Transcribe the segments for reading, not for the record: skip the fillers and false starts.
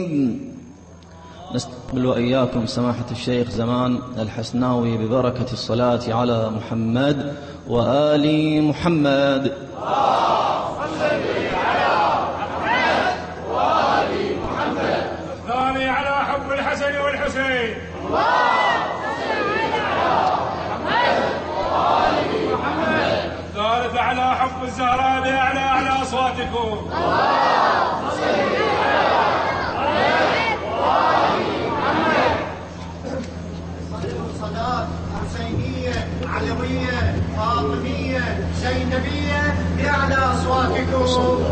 نستقبل وإياكم سماحة الشيخ زمان الحسناوي ببركة الصلاة على محمد وآل محمد. الثاني على حب الحسن والحسين. الثالث على حب الزهراء بأعلى أصواتكم. صلاة حسينية علوية فاطمية زينبية بأعلى أصواتكم.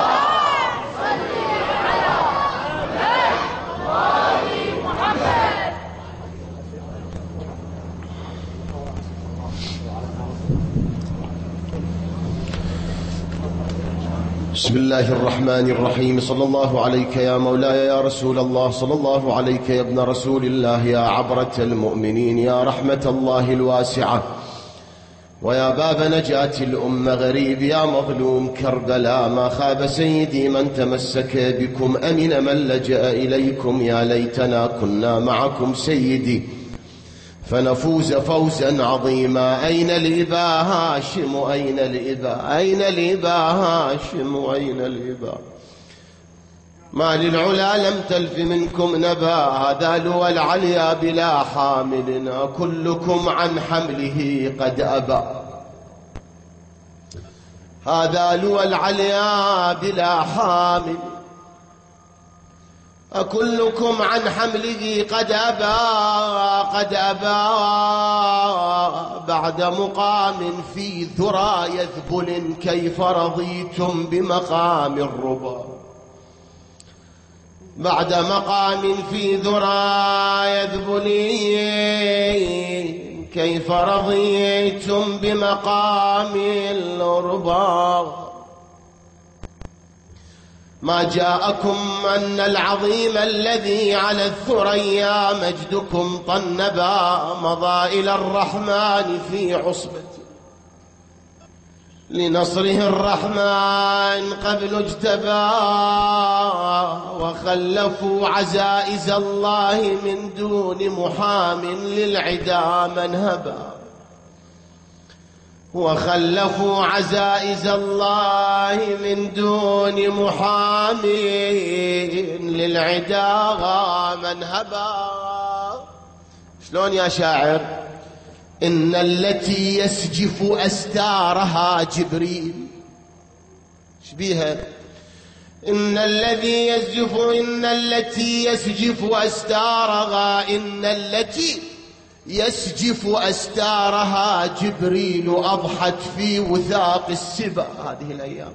بسم الله الرحمن الرحيم. صلى الله عليك يا مولاي يا رسول الله، صلى الله عليك يا ابن رسول الله، يا عبرة المؤمنين، يا رحمة الله الواسعة، ويا باب نجاة الأمة، غريب يا مظلوم كربلاء، ما خاب سيدي من تمسك بكم، أمن من لجأ إليكم، يا ليتنا كنا معكم سيدي فنفوز فوزا عظيما. أين الإبا هاشم؟ أين الإبا؟ أين الإبا هاشم؟ أين الإبا؟ ما للعلا لم تلف منكم نبا، هذا لوى العليا بلا حامل، كلكم عن حمله قد أبى. هذا لوى العليا بلا حامل، أكلكم عن حمله قد أبى، قد أبى. بعد مقام في ذرى يذبل، كيف رضيتم بمقام الربا؟ بعد مقام في ذرى يذبل، كيف رضيتم بمقام الربا؟ ما جاءكم أن العظيم الذي على الثريا مجدكم طنبا، مضى إلى الرحمن في عصبته، لنصره الرحمن قبل اجتبى، وخلفوا عزائز الله من دون محام للعدا منهبا، وخلفوا عزائز الله من دون محام للعدا منهبا. شلون يا شاعر؟ إن التي يسجف أستارها جبريل. شبيها؟ إن الذي يسجف، إن التي يسجف أستارها، إن التي يسجف أستارها جبريل، أضحت في وثاق السبا هذه الأيام.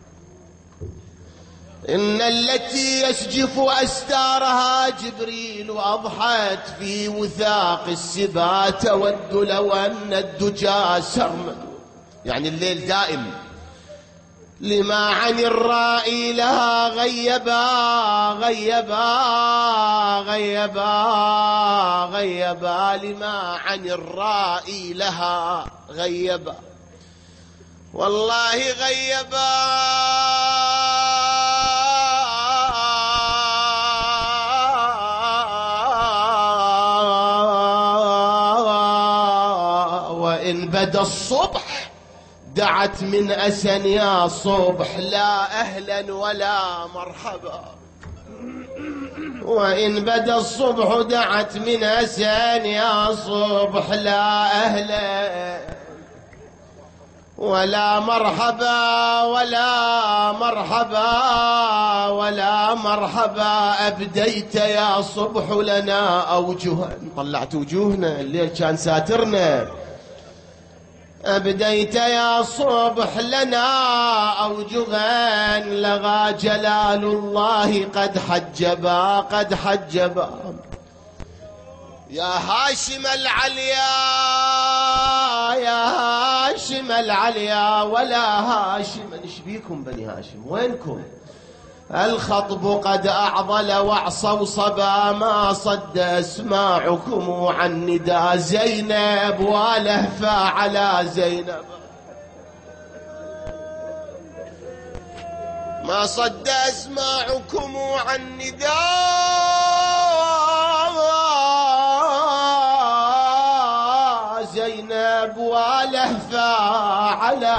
إن التي يسجف أستارها جبريل، أضحت في وثاق السبا، تود لو أن الدجى سرمد، يعني الليل دائم، لما عن الرائي لها غيبا، غيبا غيبا غيبا، لما عن الرائي لها غيبا، والله غيبا. وإن بدا الصبح دعت من أسن يا صبح، لا أهلا ولا مرحبا. وإن بدا الصبح دعت من أسن يا صبح، لا أهلا ولا مرحبا، ولا مرحبا ولا مرحبا. أبديت يا صبح لنا أوجها، طلعت وجوهنا، الليل كان ساترنا. أبديت يا صبح لنا أوجها، لغى جلال الله قد حجبا، قد حجبا. يا هاشم العليا، يا هاشم العليا، ولا هاشم. ايش بيكم بني هاشم؟ وينكم؟ الخطب قد أعضل وعصوا صبا، ما صد أسماعكم عن نداء زينب، ولهفا على زينب. ما صد أسماعكم عن نداء لهفا على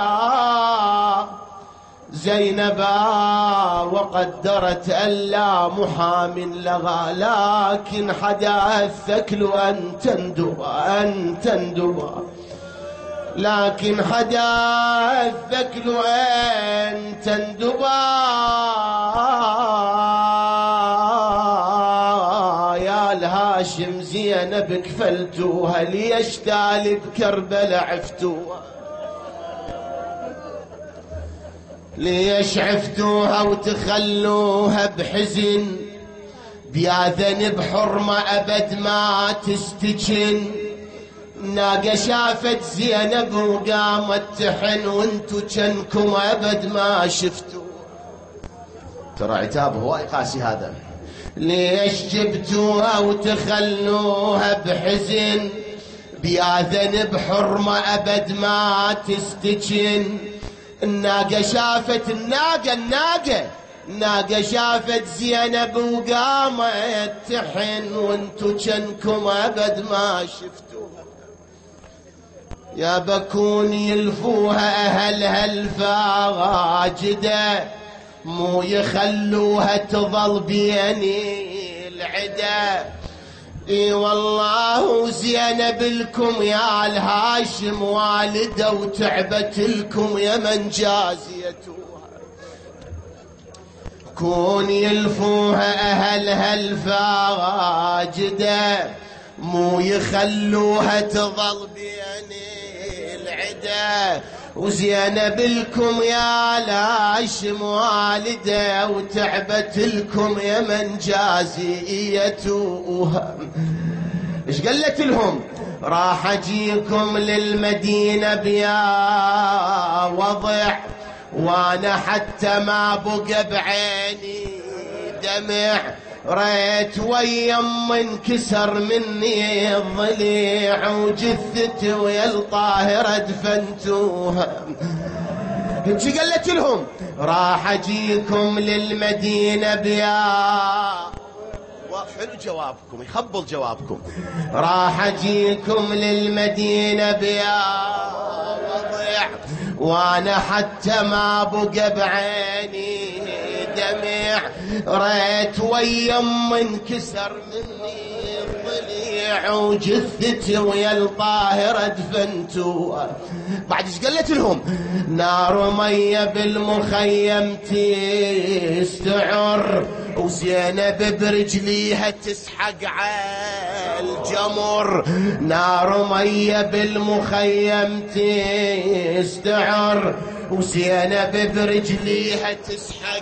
زينبا وقدرت ألا محام لها، لكن حدا الثكل أن تندبا لكن حدا الثكل أن تندبا. يا الهاشم زينب كفلتوها، ليش تالي بكربلة عفتوها، ليش عفتوها وتخلوها بحزن، بيا ذنب حرمة أبد ما تستجن. ناقة شافت زينب وقامت تحن، وانتو جنكم أبد ما شفتوا. ترى عتاب هواي قاسي هذا. ليش جبتوها وتخلوها بحزن، بيا ذنب حرمة أبد ما تستجن. الناقة شافت الناقة شافت زينب وقامت تحن، وانتو جنكم أبد ما شفتوها. يا بكون يلفوها أهلها الفاجدة، مو يخلوها تظل بيني العدا. اي والله زينب لكم يا الهاشم والده، وتعبت لكم يا من جازيتوها. كون يلفوها أهلها الفاجدة، مو يخلوها تظل بيني العدا. وزينب لكم يا الهاشم والده، وتعبت لكم يا من جازيتوها. ايش قالت لهم؟ راح اجيكم للمدينة بيا وضع، وانا حتى ما بقى بعيني دمع. ريت ويم انكسر مني الضليع، وجثتي ويا الطاهرة دفنتوها. ايش قالت لهم؟ راح اجيكم للمدينة بيا. حلو جوابكم، يخبل جوابكم. راح اجيكم للمدينة بيا وضع، وانا حتى ما بقى بعيني دمع. ريت ويم انكسر مني الضليع، وجثتي ويا الطاهرة دفنتوها. بعد ايش قالت لهم؟ نار مية بالمخيم تستعر، وزينب برجليها تسحق عالجمر. نار مية بالمخيم تستعر، وزينب برجليها تسحق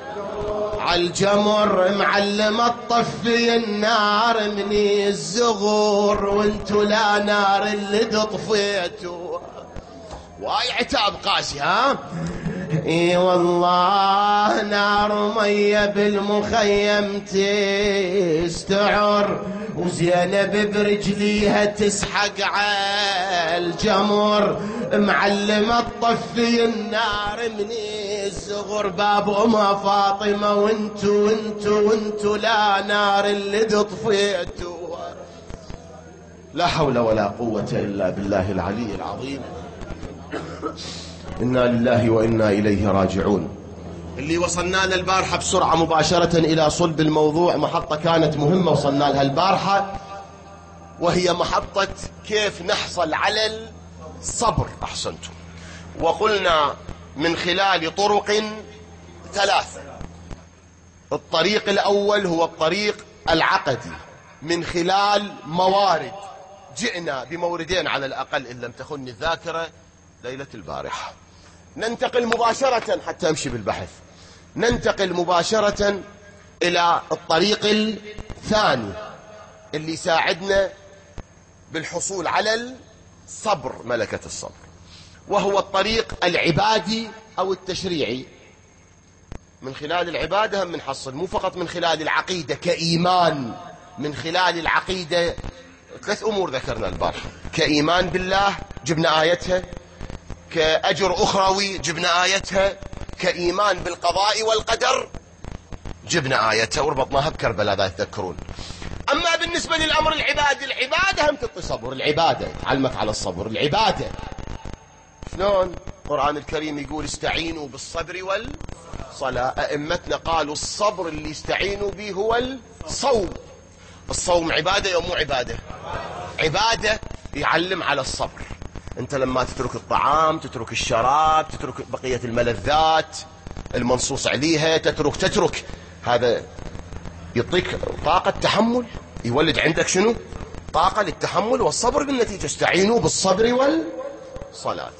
عالجمر. معلمة تطفي النار من الزغور، وانتو لا نار اللي تطفيتوها. واي عتاب قاسي ها. اي والله نار مية بالمخيم تستعر، وزينب برجليها تسحق عالجمر. معلمة تطفي النار من الزغر، باب أمها فاطمة، وانتو لا نار اللي تطفيتوها. لا حول ولا قوة إلا بالله العلي العظيم. إنا لله وإنا إليه راجعون. اللي وصلنا له البارحة بسرعة مباشرة إلى صلب الموضوع، محطة كانت مهمة وصلنا لها البارحة، وهي محطة كيف نحصل على الصبر. أحسنتم. وقلنا من خلال طرق ثلاثة. الطريق الأول هو الطريق العقدي من خلال موارد. جئنا بموردين على الأقل إن لم تخن الذاكرة ليلة البارحة. ننتقل مباشرة حتى أمشي بالبحث، ننتقل مباشرة إلى الطريق الثاني اللي يساعدنا بالحصول على الصبر، ملكة الصبر، وهو الطريق العبادي أو التشريعي. من خلال العبادة هم نحصل، مو فقط من خلال العقيدة كإيمان. من خلال العقيدة ثلاث أمور ذكرنا البارحة: كإيمان بالله جبنا آيتها، كأجر أخروي جبنا آيتها، كإيمان بالقضاء والقدر جبنا آيتها وربطناها بكربلاء إذا تذكرون. أما بالنسبة للأمر العبادي، العبادة هم تتصبر. العبادة تعلمك على الصبر. العبادة شلون القرآن الكريم يقول استعينوا بالصبر والصلاة، أئمتنا قالوا الصبر اللي يستعينوا به هو الصوم. الصوم عبادة أو مو عبادة؟ عبادة، يعلم على الصبر. أنت لما تترك الطعام، تترك الشراب، تترك بقية الملذات المنصوص عليها، تترك هذا يعطيك طاقة تحمل، يولد عندك شنو؟ طاقة للتحمل والصبر بالنتيجة. استعينوا بالصبر والصلاة.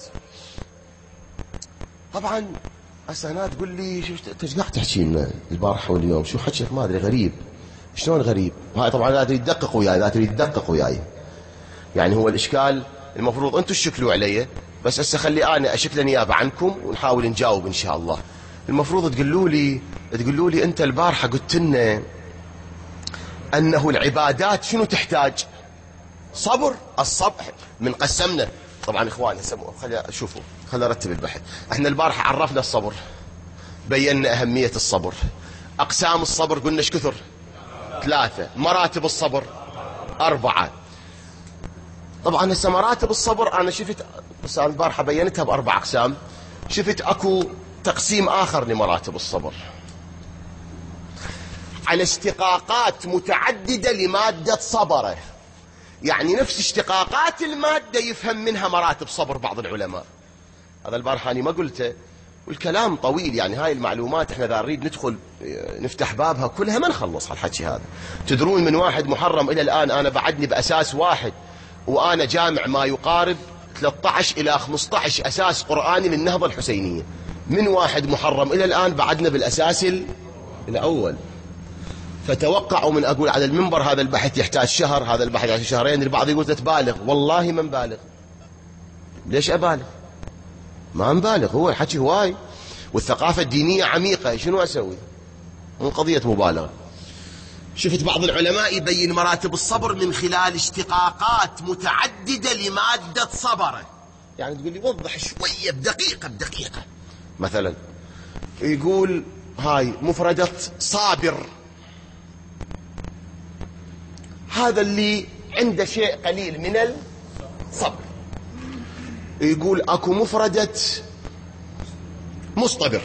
طبعا هسه تقول لي شو ايش قاعد تحكي لنا البارحة واليوم؟ شو حكيك؟ ما ادري، غريب. شلون غريب؟ هاي طبعا لا تريد تدقق وياي، لا تريد تدقق وياي. يعني هو الاشكال المفروض انتم تشكلوا علي، بس هسه خلي انا اشكل نيابة عنكم ونحاول نجاوب ان شاء الله. المفروض تقولوا لي انت البارحة قلت لنا انه العبادات شنو تحتاج؟ صبر. الصبر من قسمنا طبعا اخواني، خلينا نرتب البحث. احنا البارحة عرفنا الصبر، بينا اهمية الصبر، اقسام الصبر قلنا ايش كثر؟ 3. مراتب الصبر 4. طبعا هسه مراتب الصبر انا شفت، بس انا البارحة بينتها ب4 اقسام، شفت اكو تقسيم اخر لمراتب الصبر على اشتقاقات متعددة لمادة صبره. يعني نفس اشتقاقات المادة يفهم منها مراتب صبر بعض العلماء. هذا البارحة أنا ما قلته والكلام طويل، يعني هاي المعلومات احنا إذا نريد ندخل نفتح بابها كلها ما نخلص هالحكي هذا. تدرون من 1 محرم إلى الآن أنا بعدني بأساس واحد، وأنا جامع ما يقارب 13 إلى 15 أساس قرآني للنهضة الحسينية. من 1 محرم إلى الآن بعدنا بالأساس الأول. فتوقعوا من أقول على المنبر هذا البحث يحتاج شهر، هذا البحث يحتاج شهرين، البعض يقول تبالغ. والله ما نبالغ. ليش أبالغ؟ ما نبالغ، هو الحكي هواي والثقافة الدينية عميقة، شنو أسوي؟ مو قضية مبالغة. شفت بعض العلماء يبين مراتب الصبر من خلال اشتقاقات متعددة لمادة صبره. يعني تقول لي وضح شوية بدقيقة. مثلا يقول هاي مفردة صابر، هذا اللي عنده شيء قليل من الصبر. يقول اكو مفردة مصطبر.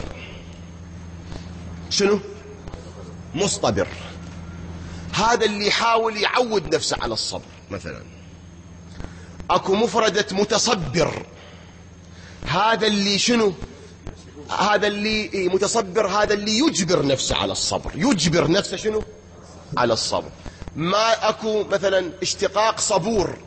شنو؟ مصطبر، هذا اللي يحاول يعود نفسه على الصبر. مثلا اكو مفردة متصبر، هذا اللي شنو؟ هذا اللي متصبر، هذا اللي يجبر نفسه على الصبر، يجبر نفسه شنو؟ على الصبر. ما اكو مثلا اشتقاق صبور،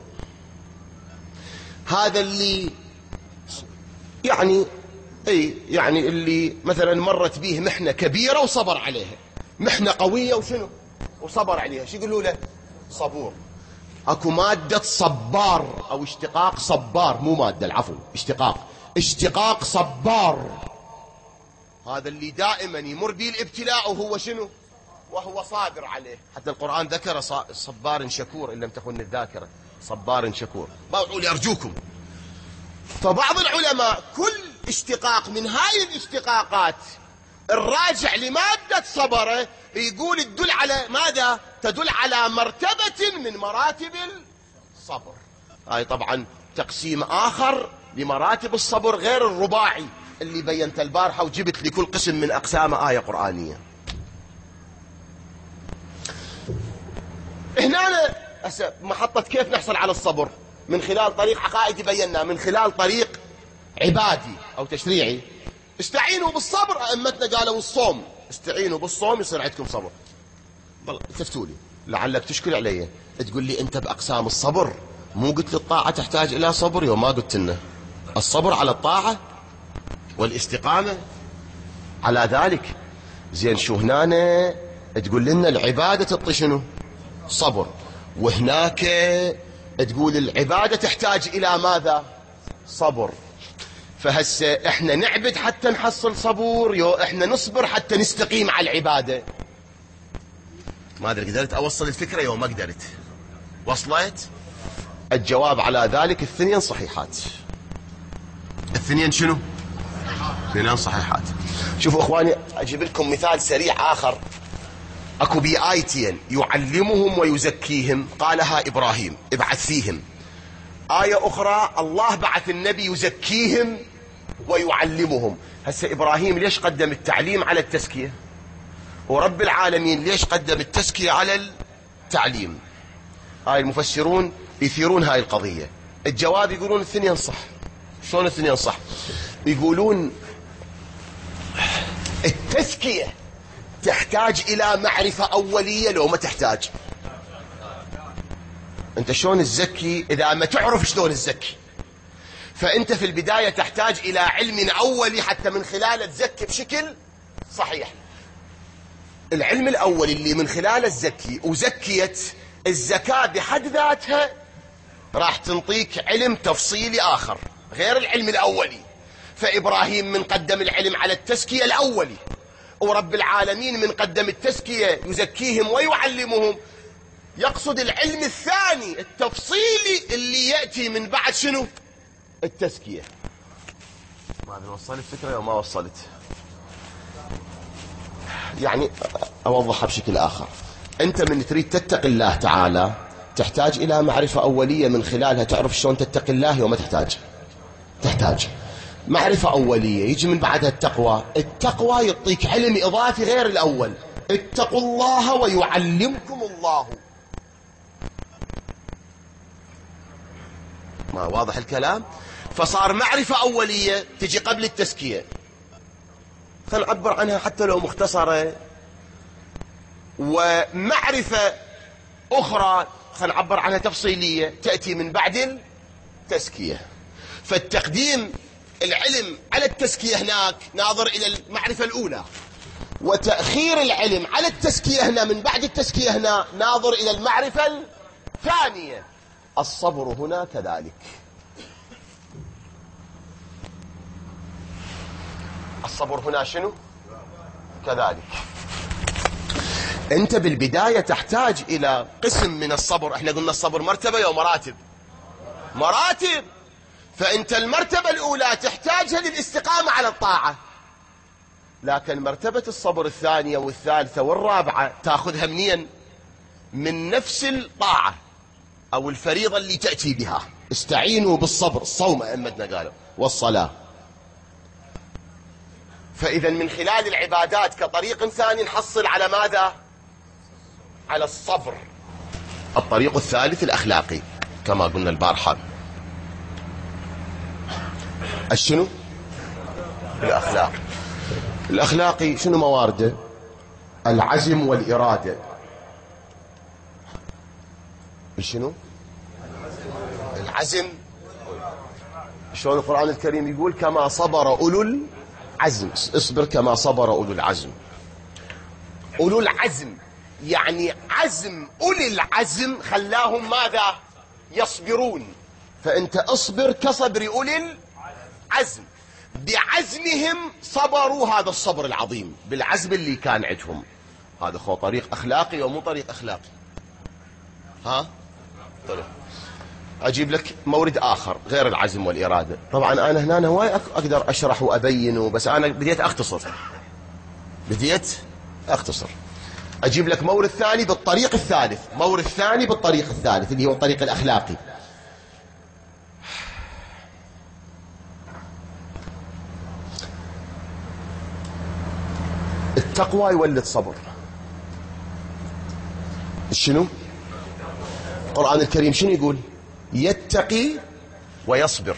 هذا اللي يعني يعني اللي مثلا مرت به محنة كبيرة وصبر عليها، محنة قوية وشنو؟ وصبر عليها، شو يقولوا له؟ صبور. اكو مادة صبار او اشتقاق صبار، مو مادة، العفو، اشتقاق صبار، هذا اللي دائما يمر به الابتلاء وهو شنو؟ وهو صابر عليه. حتى القرآن ذكر صبار شكور، إن لم تخن الذاكرة، صبار شكور. باوعوا لي أرجوكم. فبعض العلماء كل اشتقاق من هاي الاشتقاقات الراجع لمادة صبره يقول تدل على ماذا؟ تدل على مرتبة من مراتب الصبر. هاي طبعا تقسيم آخر لمراتب الصبر غير الرباعي اللي بينت البارحة وجبت لكل قسم من أقسام آية قرآنية. هنا محطة كيف نحصل على الصبر؟ من خلال طريق عقائدي بينا، من خلال طريق عبادي أو تشريعي. استعينوا بالصبر، أئمتنا قالوا الصوم، استعينوا بالصوم يصير عندكم صبر. التفتوا لي لعلك تشكل علي، تقول لي أنت بأقسام الصبر مو قلت لي الطاعة تحتاج إلى صبر؟ يوم ما قلت لنا الصبر على الطاعة والاستقامة على ذلك. زين شو هنا تقول لنا العبادة تعطي شنو؟ صبر. وهناك تقول العبادة تحتاج إلى ماذا؟ صبر. فهسه احنا نعبد حتى نحصل صبور، يو احنا نصبر حتى نستقيم على العبادة؟ ما أدري قدرت أوصل الفكرة يو ما قدرت. وصلت؟ الجواب على ذلك الاثنين صحيحات. الاثنين شنو؟ الاثنين صحيحات. شوفوا اخواني اجيب لكم مثال سريع اخر. اكو بآيتين يعلمهم ويزكيهم، قالها ابراهيم ابعث فيهم آية أخرى الله بعث النبي يزكيهم ويعلمهم. هسه إبراهيم ليش قدم التعليم على التزكية؟ ورب العالمين ليش قدم التزكية على التعليم؟ هاي المفسرون يثيرون هاي القضية. الجواب يقولون الاثنين صح. شلون الاثنين صح؟ يقولون التزكية تحتاج إلى معرفة أولية لو ما تحتاج. أنت شلون تزكي إذا ما تعرف شلون تزكي؟ فأنت في البداية تحتاج إلى علم أولي حتى من خلاله تزكي بشكل صحيح. العلم الأول اللي من خلاله تزكي، وزكيت الزكاة بحد ذاتها راح تنطيك علم تفصيلي آخر غير العلم الأولي. فإبراهيم من قدم العلم على التزكية الأولي، ورب العالمين من قدم التزكية يزكيهم ويعلمهم. يقصد العلم الثاني التفصيلي اللي يأتي من بعد شنو؟ التزكية. ما أدري وصلت الفكرة أو ما وصلت؟ يعني أوضحها بشكل آخر. أنت من تريد تتقي الله تعالى تحتاج إلى معرفة أولية من خلالها تعرف شلون تتقي الله وما تحتاج معرفة أولية يجي من بعدها التقوى. التقوى يعطيك علم إضافي غير الأول. اتقوا الله ويعلمكم الله. ما واضح الكلام؟ فصار معرفة أولية تجي قبل التزكية. خلينا نعبر عنها حتى لو مختصرة. ومعرفة أخرى خلينا نعبر عنها تفصيلية تأتي من بعد التزكية. فالتقديم العلم على التزكية هناك ناظر إلى المعرفة الأولى، وتأخير العلم على التزكية هنا من بعد التزكية هنا ناظر إلى المعرفة الثانية. الصبر هنا كذلك. الصبر هنا شنو؟ كذلك. أنت بالبداية تحتاج إلى قسم من الصبر. احنا قلنا الصبر مرتبة أو مراتب. فأنت المرتبة الأولى تحتاجها للاستقامة على الطاعة، لكن مرتبة الصبر الثانية والثالثة والرابعة تأخذها منين؟ من نفس الطاعة أو الفريضة اللي تأتي بها. استعينوا بالصبر، الصوم أئمتنا قالوا، والصلاة. فإذا من خلال العبادات كطريق ثاني نحصل على ماذا؟ على الصبر. الطريق الثالث الأخلاقي كما قلنا البارحة. الشنو؟ الأخلاقي شنو موارده؟ العزم والإرادة. الشنو؟ العزم. شلون القرآن الكريم يقول كما صبر أولو العزم. اصبر كما صبر أولو العزم. أولو العزم يعني عزم أولي العزم خلاهم ماذا؟ يصبرون. فأنت اصبر كصبر أولي العزم. بعزمهم صبروا هذا الصبر العظيم بالعزم اللي كان عندهم. هذا هو طريق أخلاقي ومو طريق أخلاقي. طيب أجيب لك مورد آخر غير العزم والإرادة. طبعا أنا هنا هواي أقدر أشرح وأبينه، بس أنا بديت أختصر. أجيب لك مورد ثاني بالطريق الثالث، اللي هو الطريق الأخلاقي. التقوى يولد صبر. شنو؟ القرآن الكريم شنو يقول؟ يتقي ويصبر.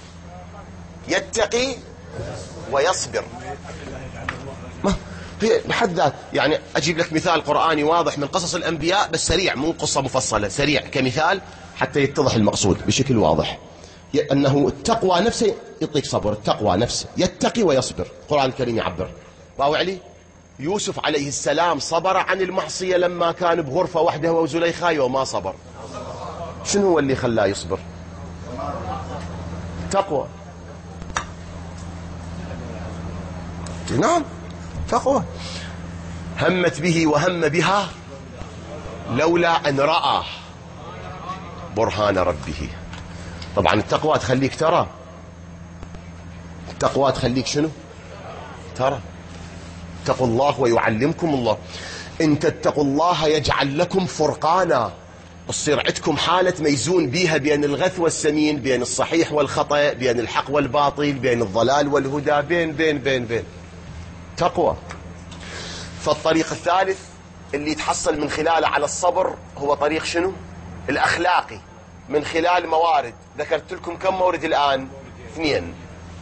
ما هي بحد ذات. يعني أجيب لك مثال قرآني واضح من قصص الأنبياء بس سريع، مو قصة مفصلة، سريع كمثال حتى يتضح المقصود بشكل واضح. أنه التقوى نفسه يعطيك صبر. التقوى نفسه يتقي ويصبر. القرآن الكريم يعبر. باوع علي يوسف عليه السلام صبر عن المعصية لما كان بغرفة وحده وزليخاء وما صبر. شنو هو اللي خلاه يصبر؟ تقوى. نعم تقوى. همت به وهم بها لولا أن رأى برهان ربه. طبعا التقوى تخليك ترى. التقوى تخليك شنو؟ ترى. اتقوا الله ويعلمكم الله. إن تتقوا الله يجعل لكم فرقانا تصير عندكم حالة ميزون بيها بين الغث والسمين، بين الصحيح والخطأ، بين الحق والباطل، بين الضلال والهدى، بين تقوى. فالطريق الثالث اللي يتحصل من خلاله على الصبر هو طريق شنو؟ الأخلاقي، من خلال موارد. ذكرت لكم كم مورد الآن؟ 2.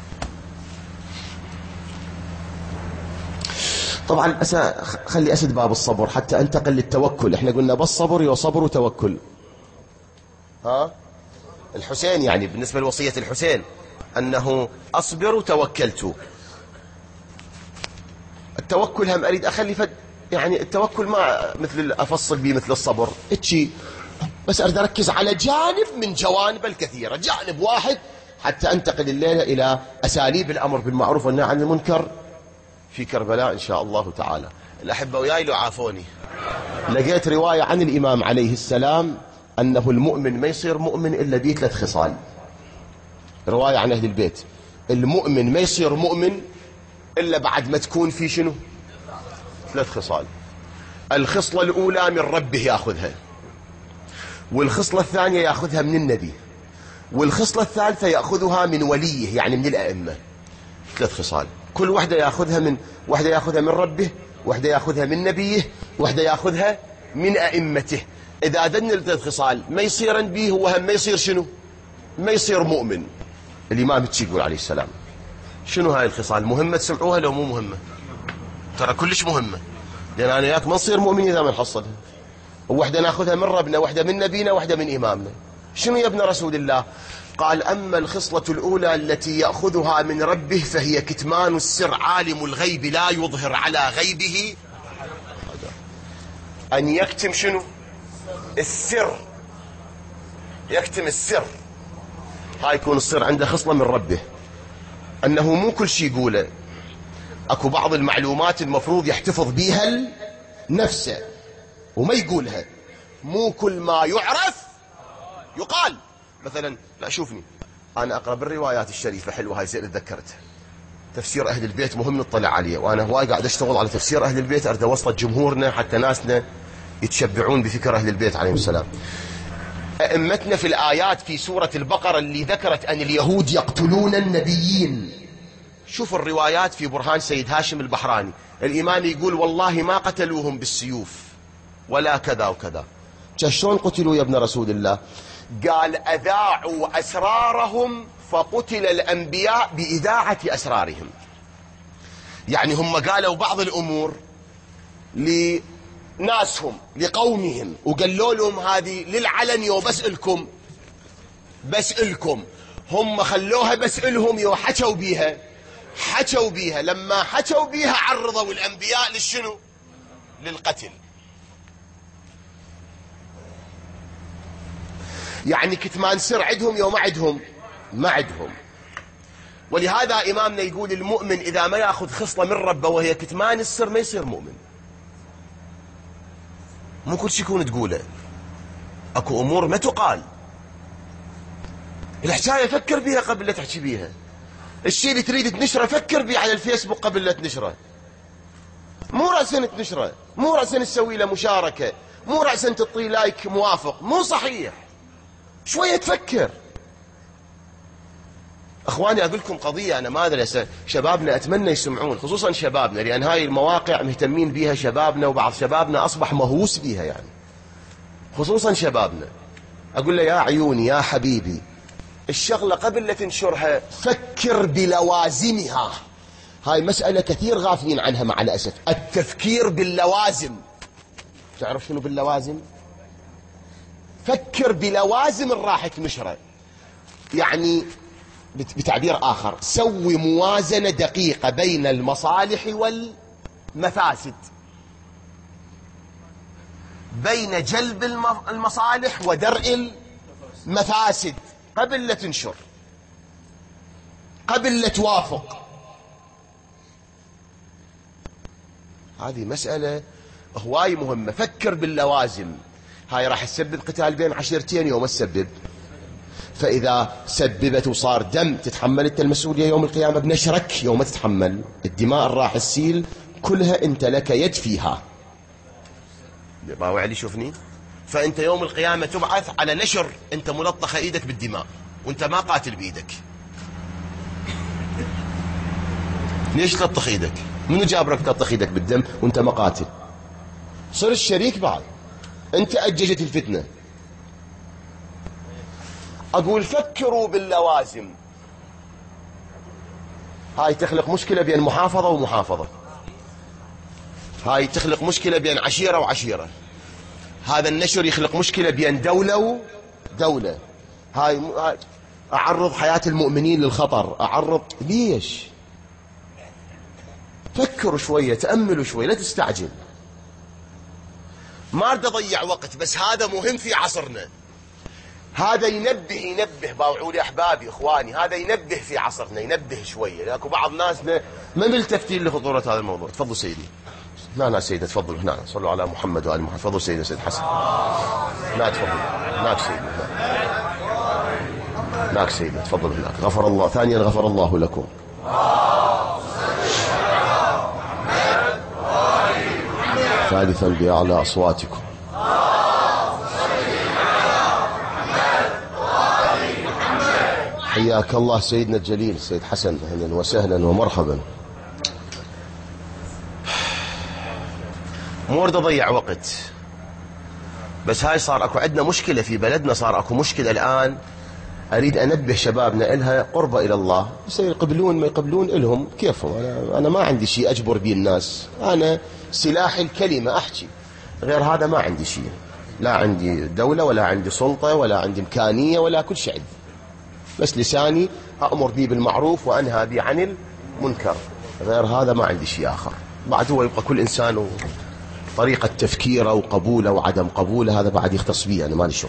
طبعا خلي أسد باب الصبر حتى أنتقل للتوكل. احنا قلنا بس صبر وصبر وتوكل. الحسين يعني بالنسبة لوصية الحسين أنه أصبر وتوكلت. التوكل هم أريد أخلي يعني التوكل ما مثل أفصل به مثل الصبر اتشي، بس أريد أركز على جانب من جوانب الكثيرة، جانب واحد حتى أنتقل الليلة إلى أساليب الأمر بالمعروف والنهي عن المنكر في كربلاء إن شاء الله تعالى. الأحبة وياي لو عافوني، لقيت رواية عن الإمام عليه السلام أنه المؤمن ما يصير مؤمن إلا به 3 خصال. رواية عن أهل البيت، المؤمن ما يصير مؤمن إلا بعد ما تكون في شنو؟ 3 خصال. الخصلة الأولى من ربه يأخذها، والخصلة الثانية يأخذها من النبي، والخصلة الثالثة يأخذها من وليه يعني من الأئمة. 3 خصال، كل واحدة يأخذها من ربه، واحدة يأخذها من نبيه، واحدة يأخذها من أئمته. إذا دن ال3 خصال ما يصير به هو هم ما يصير شنو؟ ما يصير مؤمن. الإمام يقول عليه السلام شنو هاي الخصال؟ مهمة تسمعوها لو مو مهمة؟ ترى كلش مهمة، لأن أنا وياك ما نصير مؤمن إذا ما نحصلها. وواحدة ناخذها من ربنا، واحدة من نبينا، واحدة من إمامنا. شنو يا ابن رسول الله؟ قال أما الخصلة الأولى التي يأخذها من ربه فهي كتمان السر، عالم الغيب لا يظهر على غيبه. أن يكتم شنو؟ السر، يكتم السر. هاي يكون السر عنده خصلة من ربه، أنه مو كل شيء يقوله. أكو بعض المعلومات المفروض يحتفظ بيها نفسه وما يقولها. مو كل ما يعرف يقال. مثلا لا شوفني أنا أقرأ بالروايات الشريفة حلوة هاي زين تذكرتها. تفسير أهل البيت مهم نطلع عليه، وأنا هواي قاعد أشتغل على تفسير أهل البيت، أريد أوصل جمهورنا حتى ناسنا يتشبعون بفكر أهل البيت عليهم السلام. أئمتنا في الآيات في سورة البقرة اللي ذكرت أن اليهود يقتلون النبيين، شوف الروايات في برهان سيد هاشم البحراني، الإمام يقول والله ما قتلوهم بالسيوف ولا كذا وكذا. شلون قتلوا يا ابن رسول الله؟ قال أذاعوا أسرارهم فقتل الأنبياء بإذاعة أسرارهم. يعني هم قالوا بعض الأمور لناسهم لقومهم وقالوا لهم هذه للعلن وبسألكم هم خلوها بسألهم وحكوا بيها لما حكوا بيها عرضوا الأنبياء للشنو؟ للقتل. يعني كتمان سر عندهم يوم ما عندهم. ولهذا إمامنا يقول المؤمن إذا ما يأخذ خصلة من ربه وهي كتمان السر ما يصير مؤمن. مو كل شيء يكون تقوله، أكو أمور ما تقال. الحكاية فكر بيها قبل لا تحكي بيها. الشيء اللي تريد تنشره فكر بيه على الفيسبوك قبل لا تنشره. مو رأسا تنشره، مو رأسا تسوي له مشاركة، مو رأسا تعطي لايك موافق، مو صحيح. شوية تفكر. أخواني أقول لكم قضية أنا ما أدري، شبابنا أتمنى يسمعون، خصوصا شبابنا، لأن هاي المواقع مهتمين بيها شبابنا، وبعض شبابنا أصبح مهووس بيها يعني، خصوصا شبابنا. أقول له يا عيوني يا حبيبي، الشغلة قبل لا تنشرها فكر بلوازمها. هاي مسألة كثير غافلين عنها مع الأسف، التفكير باللوازم. تعرف شنو باللوازم؟ فكر بلوازم الراح تنشره. يعني بتعبير آخر سوي موازنة دقيقة بين المصالح والمفاسد، بين جلب المصالح ودرء المفاسد قبل لا تنشر، قبل لا توافق. هذه مسألة هواي مهمة. فكر باللوازم. هاي راح تسبب قتال بين عشيرتين يوم تسبب، فإذا سببت وصار دم تتحمل أنت المسؤولية يوم القيامة بنشرك. يوم تتحمل الدماء راح تسيل كلها أنت لك يد فيها. باوع لي شوفني. فأنت يوم القيامة تبعث على نشر أنت ملطخ إيدك بالدماء وأنت ما قاتل بإيدك. ليش تلطخ إيدك؟ منو جابرك تلطخ إيدك بالدم وأنت ما قاتل؟ صر الشريك بعد، أنت أججت الفتنة. أقول فكروا باللوازم. هاي تخلق مشكلة بين محافظة ومحافظة، هاي تخلق مشكلة بين عشيرة وعشيرة، هذا النشر يخلق مشكلة بين دولة ودولة. هاي أعرض حياة المؤمنين للخطر، أعرض. ليش؟ فكروا شوية، تأملوا شوية، لا تستعجل. ما أريد أضيع وقت، بس هذا مهم في عصرنا. هذا ينبه باوعوا لي أحبابي إخواني، هذا ينبه في عصرنا، ينبه شوية. لكن بعض ناسنا ما ملتفتين لخطورة هذا الموضوع. تفضل سيدي. هنا سيدة تفضل، هنا صلوا على محمد وآل محمد. تفضل سيدة سيد حسن. هناك تفضل، هناك سيدي، هناك سيدة تفضل هناك. غفر الله. ثانيا غفر الله لكم. ثالثا بأعلى أصواتكم. حياك الله سيدنا الجليل سيد حسن، أهلا وسهلا ومرحبا. مو أريد أضيع وقت، بس هاي صار أكو عندنا مشكلة في بلدنا، صار أكو مشكلة الآن. أريد أنبه شبابنا إلها قربة إلى الله، بس يقبلون ما يقبلون إلهم كيفهم. أنا ما عندي شيء أجبر به الناس، أنا سلاح الكلمة أحكي، غير هذا ما عندي شيء. لا عندي دولة ولا عندي سلطة ولا عندي إمكانية ولا كل شيء عندي، بس لساني أأمر به بالمعروف وأنهى به عن المنكر، غير هذا ما عندي شيء آخر. بعد هو يبقى كل إنسان طريقة تفكيره وقبوله وعدم قبوله، هذا بعد يختص بي، أنا مالي شغل.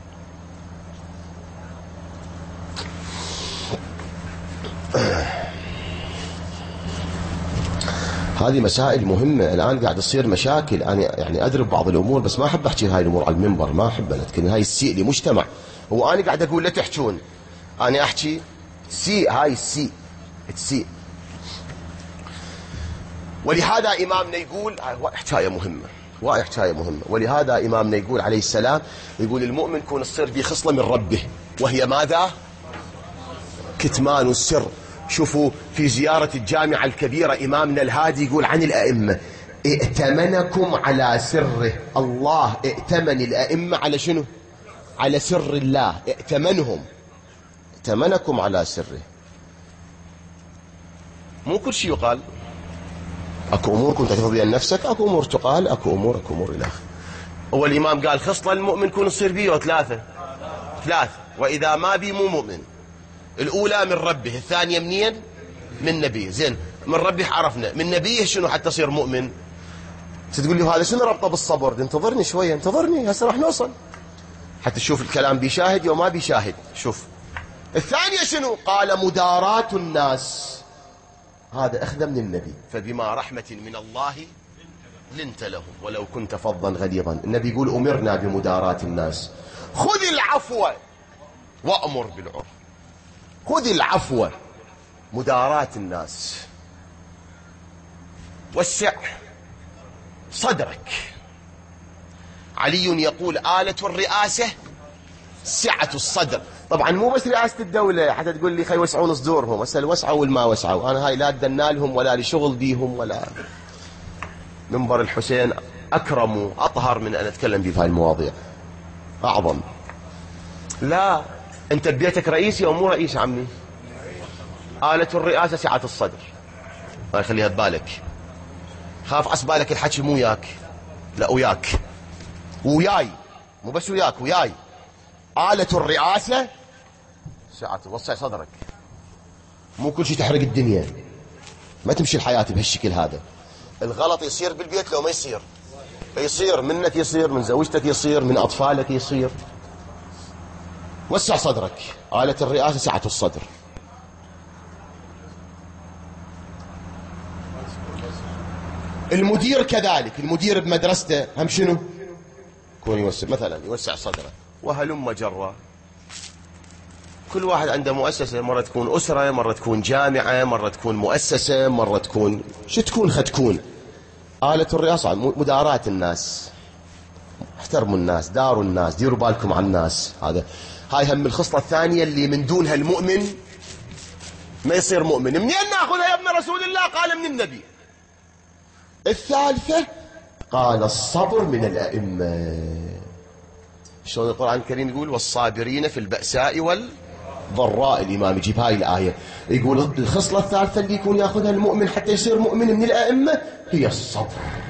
هذه مسائل مهمة. الآن قاعد تصير مشاكل. أنا يعني أدري بعض الأمور، بس ما أحب أحكي هاي الأمور على المنبر، ما أحب أنا، لكن هاي السيء لمجتمع. هو أنا قاعد أقول لا تحجون، أنا أحكي سيء، هاي السيء تسيء. ولهذا إمامنا يقول حكاية مهمة، حكاية مهمة. ولهذا إمامنا يقول عليه السلام، يقول المؤمن كون تصير به خصلة من ربه، وهي ماذا؟ كتمان السر. شوفوا في زيارة الجامعة الكبيرة إمامنا الهادي يقول عن الأئمة: ائتمنكم على سره. الله ائتمن الأئمة على شنو؟ على سر الله، ائتمنهم، ائتمنكم على سره. مو كل شيء يقال، اكو امور كنت تحفظ بها نفسك، اكو امور تقال، اكو امور الى اخره. هو الامام قال خصله المؤمن كون يصير بيه ثلاثه، واذا ما بي مو مؤمن. الاولى من ربه، الثانيه منين؟ من نبيه. زين، من ربه عرفنا، من نبيه شنو حتى تصير مؤمن؟ تقول لي هذا شنو ربطه بالصبر؟ انتظرني شويه، انتظرني هسه راح نوصل حتى تشوف الكلام بيشاهد يوم ما بيشاهد. شوف الثانيه شنو؟ قال مداراة الناس، هذا أخذ من النبي، فبما رحمة من الله لنت لهم ولو كنت فظا غليظا. النبي يقول أمرنا بمداراة الناس. خذ العفو وأمر بالعرف، خذ العفو، مداراة الناس. وسع صدرك. علي يقول آلة الرئاسة سعة الصدر. طبعا مو بس رئاسة الدولة حتى تقول لي خي يوسعون صدورهم، هسه الوسعوا والما وسعوا. أنا هاي لا أدنا لهم ولا لشغل بيهم ولا. منبر الحسين أكرم وأطهر من أن أتكلم بهاي المواضيع، أعظم. لا، أنت ببيتك رئيسي أو مو رئيس عمي؟ آلة الرئاسة سعة الصدر، هاي خليها ببالك. خاف عسبالك الحكي مو وياك، لا وياك، وياي، مو بس وياك، وياي. آلة الرئاسة سعة، وسع صدرك. مو كل شيء تحرق الدنيا، ما تمشي الحياة بهالشكل هذا. الغلط يصير بالبيت لو ما يصير، يصير منك، يصير من زوجتك، يصير من أطفالك، يصير. وسع صدرك. آلة الرئاسة سعة الصدر. المدير كذلك، المدير بمدرسته هم شنو؟ يكون يوسع، مثلا يوسع صدره. وهلم جرا. كل واحد عنده مؤسسة، مرة تكون أسرة، مرة تكون جامعة، مرة تكون مؤسسة، مرة تكون شو تكون ختكون. آلة الرئاسة مداراة الناس. احترموا الناس، داروا الناس، ديروا بالكم على الناس. هاي هم الخصلة الثانية اللي من دونها المؤمن ما يصير مؤمن. منين ناخذها يا ابن رسول الله؟ قال من النبي. الثالثة قال الصبر من الأئمة. شلون القرآن الكريم يقول والصابرين في البأساء والضراء. الإمام يجيب هاي الآية يقول الخصلة الثالثة اللي يكون ياخذها المؤمن حتى يصير مؤمن من الأئمة هي الصبر.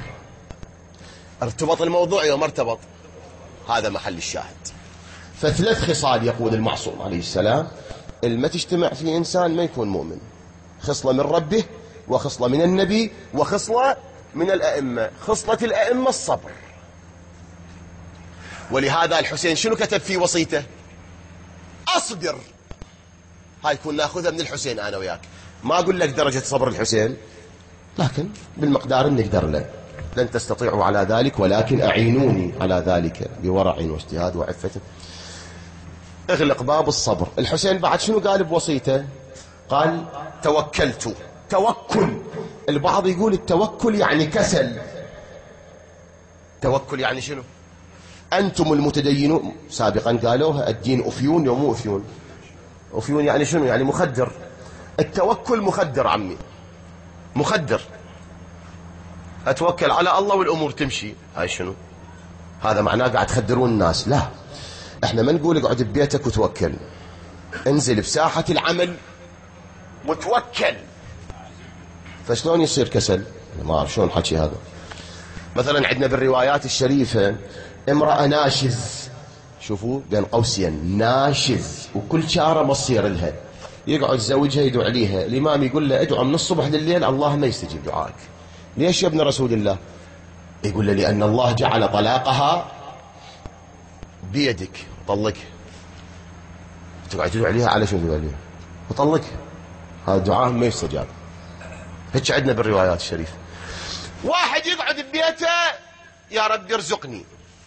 ارتبط الموضوع يوم ارتبط، هذا محل الشاهد. فثلاث خصال يقول المعصوم عليه السلام ما تجتمع في إنسان ما يكون مؤمن: خصلة من ربه، وخصلة من النبي، وخصلة من الأئمة. خصلة الأئمة الصبر. ولهذا الحسين شنو كتب في وصيته؟ أصبر. هاي كنا ناخذها من الحسين أنا وياك. ما أقول لك درجة صبر الحسين، لكن بالمقدار نقدر له. لن تستطيعوا على ذلك ولكن أعينوني على ذلك بورع واجتهاد وعفة. اغلق باب الصبر. الحسين بعد شنو قال بوصيته؟ قال توكلت. توكل. البعض يقول التوكل يعني كسل. توكل يعني شنو؟ أنتم المتدينون سابقا قالوها الدين أفيون ومو أفيون. أفيون يعني شنو؟ يعني مخدر. التوكل مخدر عمي، مخدر. أتوكل على الله والأمور تمشي. هاي شنو؟ هذا معناه قاعد تخدرون الناس. لا، احنا ما نقول اقعد ببيتك وتوكل، انزل بساحة العمل وتوكل. فشلون يصير كسل؟ ما أعرف شلون حكي هذا. مثلا عندنا بالروايات الشريفة امرأة ناشز، شوفوا بين قوسين ناشز، وكل شارة مصير لها، يقعد زوجها يدعو عليها. الإمام يقول له ادعو من الصبح لليل الله ما يستجيب دعائك. ليش يا ابن رسول الله؟ يقول له لأن الله جعل طلاقها بيدك، طلقها. تقعد تدعو عليها على شو تدعو عليها؟ وطلقها. هذا الدعاء ما يستجاب. هيك عندنا بالروايات الشريفة. واحد يقعد ببيته يا رب يرزقني،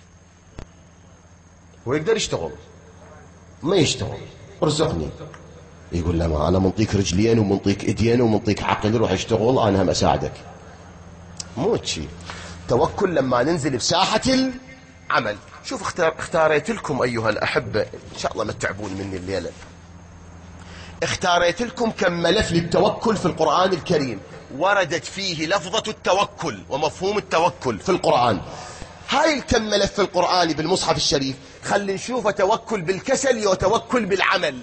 ويقدر يشتغل، ما يشتغل ارزقني. يقول له ما أنا منطيك رجلين ومنطيك إيدين ومنطيك عقل، روح اشتغل أنا هم أساعدك. مو شيء. توكل لما ننزل بساحة العمل. شوف اختاريت لكم أيها الأحبة، إن شاء الله ما تتعبون مني الليلة، اختاريت لكم كم ملف للتوكل في القرآن الكريم وردت فيه لفظة التوكل ومفهوم التوكل في القرآن. هاي الكم ملف في القرآن بالمصحف الشريف خلي نشوف توكل بالكسل وتوكل بالعمل.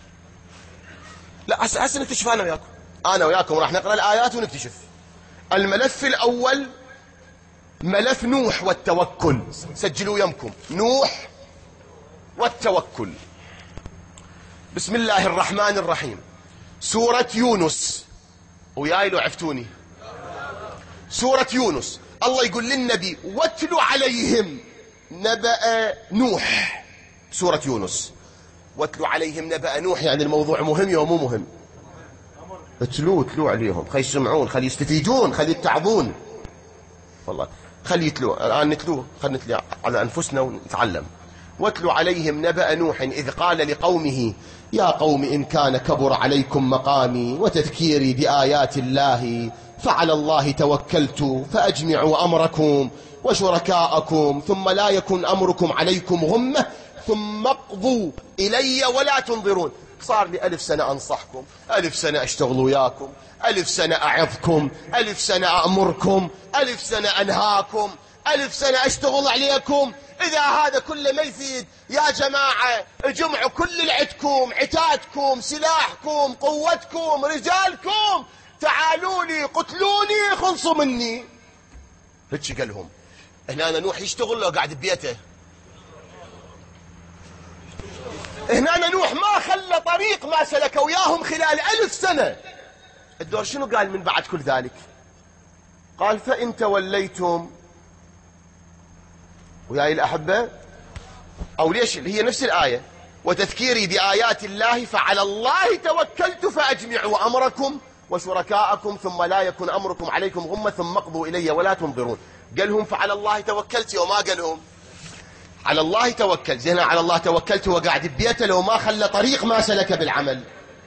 لا هسه نكتشف أنا وياكم راح نقرأ الآيات ونكتشف. الملف الأول ملف نوح والتوكل. سجلوا يمكم نوح والتوكل. بسم الله الرحمن الرحيم. سورة يونس، وياي لو عفتوني. سورة يونس الله يقول للنبي واتل عليهم نبأ نوح. سورة يونس واتل عليهم نبأ نوح، يعني الموضوع مهم يوم مو مهم؟ اتلو عليهم، خلي يسمعون، خلي يستفيدون، خلي يتعظون. والله خلي يتلو الآن، نتلوه، خلي نتلو على أنفسنا ونتعلم. واتل عليهم نبأ نوح إذ قال لقومه يا قوم إن كان كبر عليكم مقامي وتذكيري بآيات الله فعلى الله توكلت فأجمعوا أمركم وشركاءكم ثم لا يكن أمركم عليكم غمة ثم اقضوا إلي ولا تنظرون. صار لي 1000 سنة أنصحكم، 1000 سنة أشتغل وياكم، 1000 سنة أعظكم، 1000 سنة أأمركم، 1000 سنة أنهاكم، 1000 سنة أشتغل عليكم. إذا هذا كله ما يفيد يا جماعة اجمعوا كل اللي عندكم، عتادكم، سلاحكم، قوتكم، رجالكم، تعالوا لي قتلوني خلصوا مني. هيك قال لهم. هنا نوح يشتغل لو قاعد ببيته. هنا نوح ما خلى طريق ما سلك وياهم خلال 1000 سنة. الدور شنو قال من بعد كل ذلك؟ قال فإن توليتم، وياي الأحبة أو ليش هي نفس الآية وتذكيري بآيات الله فعلى الله توكلت فأجمعوا أمركم وشركاءكم ثم لا يكن أمركم عليكم غمة ثم اقضوا إلي ولا تنظرون. قالهم فعلى الله توكلت وما قالهم على الله توكل. زين على الله توكلت وقاعد ببيته لو ما خلى طريق ما سلك بالعمل،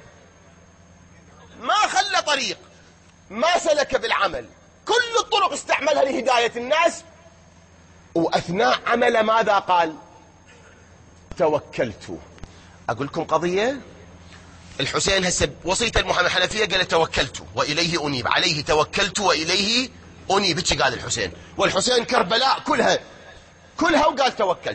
ما خلى طريق ما سلك بالعمل، كل الطرق استعملها لهداية الناس وأثناء عمل ماذا قال؟ توكلت. أقول لكم قضية. الحسين هسه وصيته المحمد الحنفية قال توكلت وإليه أنيب، عليه توكلت وإليه أنيب، هيك قال الحسين. والحسين كربلاء كلها وقال توكلت.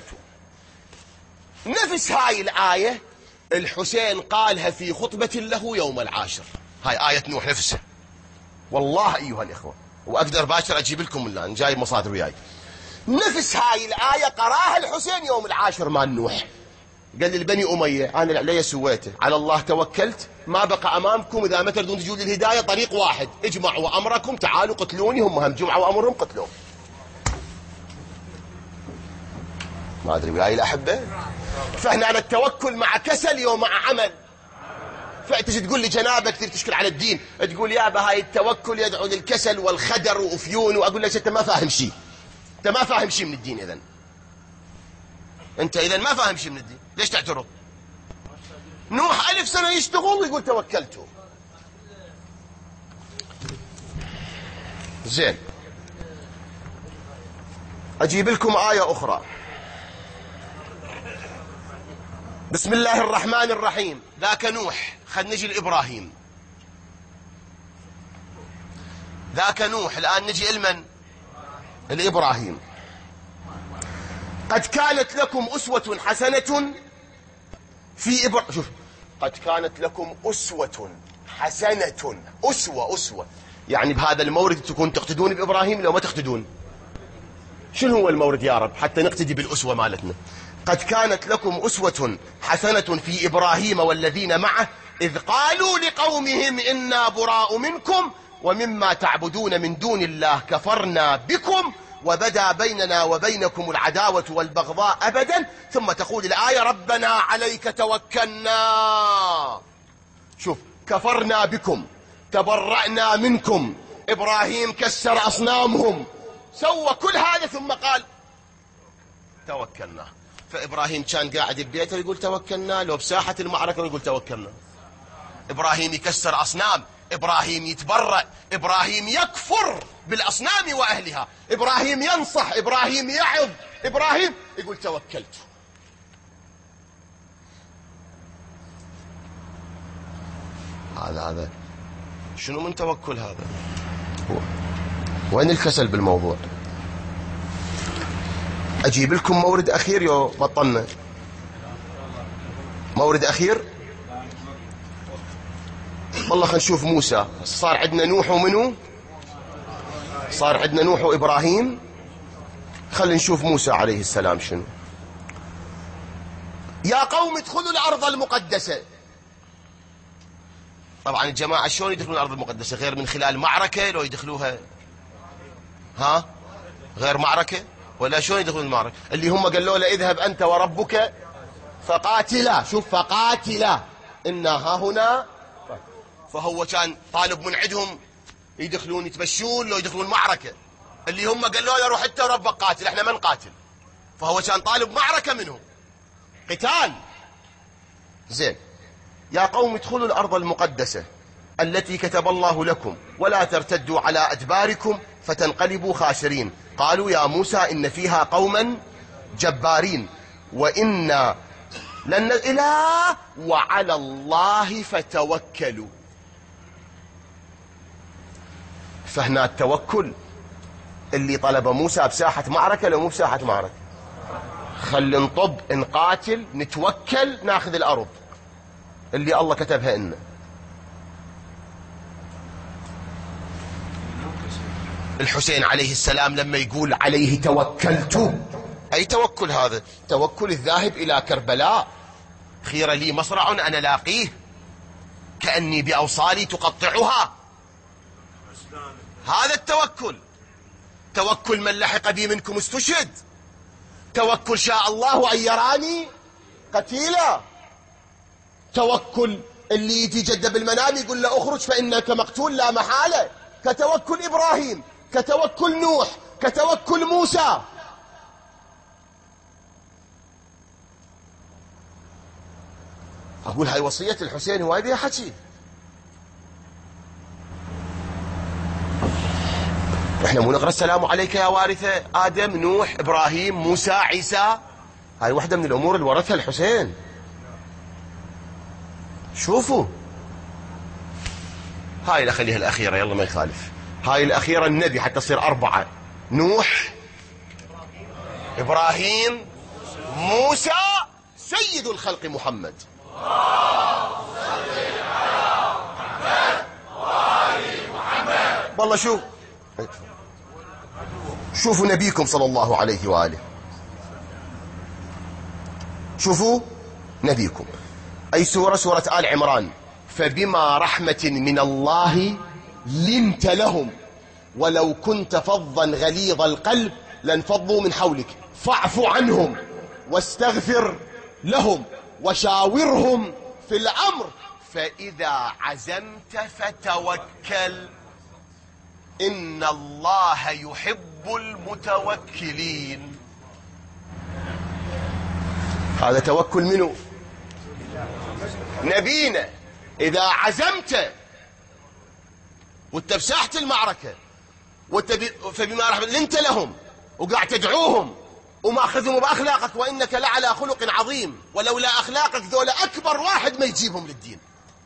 نفس هاي الآية الحسين قالها في خطبة له يوم العاشر، هاي آية نوح نفسها. والله أيها الإخوة، وأقدر باكر أجيب لكم الآن، جايب مصادر وياي. نفس هاي الآية قراها الحسين يوم العاشر مال نوح. قال للبني أمية أنا اللي علي سويته، على الله توكلت، ما بقى أمامكم إذا ما تردون تجون للهداية طريق واحد، اجمعوا أمركم تعالوا قتلوني. هم جمعوا أمرهم قتلوا. ما أدري وياي الأحبة. فهنا على التوكل مع كسل يوم مع عمل. فتجي تقول لي جنابك كثير تشكل على الدين، تقول يابا هاي التوكل يدعو للكسل والخدر وأفيون، وأقول لك أنت ما فاهم شيء، أنت ما فاهم شيء من الدين. إذن أنت ما فاهم شيء من الدين، ليش تعترض؟ نوح 1000 سنة يشتغل ويقول توكلته. زين، أجيب لكم آية أخرى. بسم الله الرحمن الرحيم. ذاك نوح، خل نجي لإبراهيم. ذاك نوح، الآن نجي لمن؟ لإبراهيم. قد كانت لكم أسوة حسنة في إبراهيم. شوف، قد كانت لكم أسوة حسنة. أسوة يعني بهذا المورد تكون تقتدون بإبراهيم. لو ما تقتدون شنو هو المورد يا رب حتى نقتدي بالأسوة مالتنا؟ قد كانت لكم أسوة حسنة في إبراهيم والذين معه إذ قالوا لقومهم إنا براء منكم ومما تعبدون من دون الله كفرنا بكم وبدا بيننا وبينكم العداوة والبغضاء أبدا. ثم تقول الآية ربنا عليك توكلنا. شوف، كفرنا بكم، تبرأنا منكم. إبراهيم كسر أصنامهم، سوى كل هذا ثم قال توكلنا. فإبراهيم كان قاعد ببيته يقول توكلنا، لو بساحة المعركة يقول توكلنا. إبراهيم يكسر أصنام، إبراهيم يتبرأ، إبراهيم يكفر بالأصنام وأهلها، إبراهيم ينصح، إبراهيم يعظ، إبراهيم يقول توكلت. هذا شنو من توكل هذا؟ وين الكسل بالموضوع؟ أجيب لكم مورد أخير يو بطلنا. مورد أخير والله. خلينا نشوف موسى. صار عندنا نوح ومنو؟ صار عندنا نوح وإبراهيم. خلينا نشوف موسى عليه السلام شنو. يا قوم ادخلوا الأرض المقدسة. طبعا الجماعة شلون يدخلون الأرض المقدسة؟ غير من خلال معركة؟ لو يدخلوها غير معركة ولا شلون يدخلون المعركة؟ اللي هم قالوا له اذهب أنت وربك فقاتلا. شوف، فقاتلا إنا ها هنا. فهو كان طالب من عندهم يدخلون يتمشون لو يدخلون معركة. اللي هم قالوا له روح انت وربك قاتل، احنا ما نقاتل. فهو كان طالب معركة منهم، قتال. زين، يا قوم ادخلوا الأرض المقدسة التي كتب الله لكم ولا ترتدوا على أدباركم فتنقلبوا خاسرين. قالوا يا موسى إن فيها قوما جبارين وإنا لن إله وعلى الله فتوكلوا. فهنا التوكل اللي طلب موسى بساحة معركة لو مو بساحة معركة. خل نطب، نقاتل، نتوكل، ناخذ الأرض اللي الله كتبها لنا. الحسين عليه السلام لما يقول عليه توكلت، أي توكل هذا؟ توكل الذاهب إلى كربلاء، خير لي مصرع أنا لاقيه كأني بأوصالي تقطعها. هذا التوكل. توكل من لحق بي منكم استشهد. توكل شاء الله أن يراني قتيلا. توكل اللي يجي جده بالمنام يقول له اخرج فإنك مقتول لا محالة. كتوكل إبراهيم، كتوكل نوح، كتوكل موسى. أقول هاي وصية الحسين هواي بيها حكي. احنا مو نقرأ السلام عليك يا وارثة آدم نوح إبراهيم موسى عيسى؟ هاي واحدة من الأمور اللي ورثها الحسين. شوفوا هاي خليها الأخيرة، يلا ما يخالف، هاي الأخيرة النبي حتى تصير 4: نوح إبراهيم موسى سيد الخلق محمد. والله شوفوا نبيكم صلى الله عليه وآله، شوفوا نبيكم. أي سورة؟ سورة آل عمران. فبما رحمة من الله لنت لهم ولو كنت فظا غليظ القلب لانفضوا من حولك فاعف عنهم واستغفر لهم وشاورهم في الأمر فإذا عزمت فتوكل إن الله يحب المتوكلين. هذا توكل منه نبينا. إذا عزمت وانت بساحة المعركة فبما رحمة لنت لهم وقاعد تدعوهم وماخذهم بأخلاقك وإنك لعلى خلق عظيم، ولولا أخلاقك ذولا أكبر واحد ما يجيبهم للدين،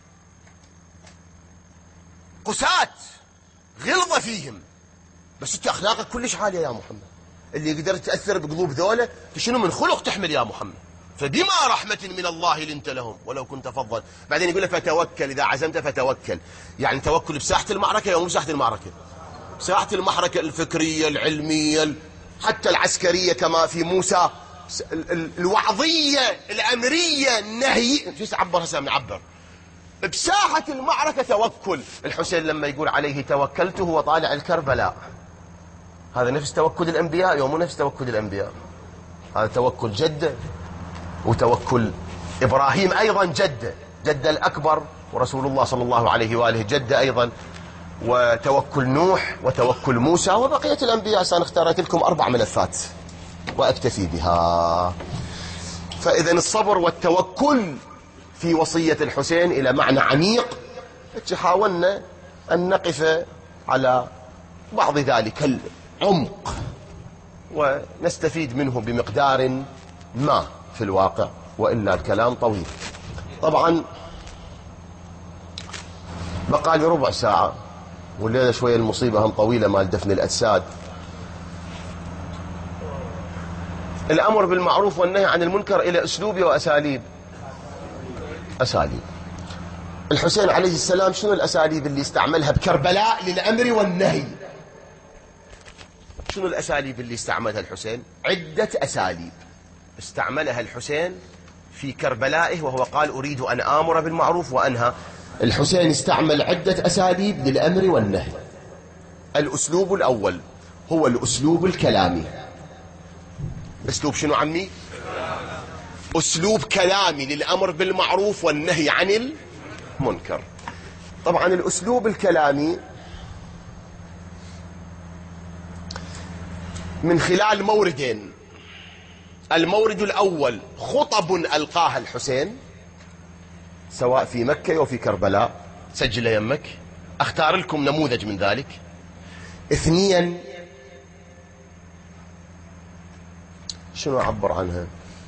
قساة غلظة فيهم، بس انت أخلاقك كلش عالية يا محمد. اللي قدرت تأثر بقلوب ذولا شنو من خلق تحمل يا محمد؟ فبما رحمة من الله لنت لهم ولو كنت فظا. بعدين يقول له فتوكل، إذا عزمت فتوكل، يعني توكل بساحة المعركة أو مو بساحة المعركة؟ ساحة المعركة الفكرية العلمية حتى العسكرية كما في موسى، الوعظية الأمرية النهي، شو تعبر هسه نعبر بساحة المعركة توكل. الحسين لما يقول عليه توكلت هو طالع الكربلاء، هذا نفس توكل الأنبياء يوم نفس توكل الأنبياء. هذا توكل جده، وتوكل إبراهيم أيضا جده الأكبر، ورسول الله صلى الله عليه وآله جده أيضا، وتوكل نوح وتوكل موسى وبقية الأنبياء. سنختارت لكم 4 ملفات وأكتفي بها. فإذا الصبر والتوكل في وصية الحسين إلى معنى عميق، حاولنا أن نقف على بعض ذلك العمق ونستفيد منه بمقدار ما في الواقع، وإلا الكلام طويل. طبعا بقى لي ربع ساعة، والليلة شوية المصيبة هم طويلة مال دفن الأجساد. الأمر بالمعروف والنهي عن المنكر إلى أسلوب وأساليب. أساليب الحسين عليه السلام، شنو الأساليب اللي استعملها بكربلاء للأمر والنهي؟ شنو الأساليب اللي استعملها الحسين؟ عدة أساليب استعملها الحسين في كربلائه، وهو قال أريد أن آمر بالمعروف وأنهى. الحسين استعمل عدة أساليب للأمر والنهي. الأسلوب الأول هو الأسلوب الكلامي. أسلوب شنو عمي؟ أسلوب كلامي للأمر بالمعروف والنهي عن المنكر. طبعا الأسلوب الكلامي من خلال موردين. المورد الأول خطب ألقاها الحسين سواء في مكة أو في كربلاء، سجل يمك، أختار لكم نموذج من ذلك. 2 شنو أعبر عنها؟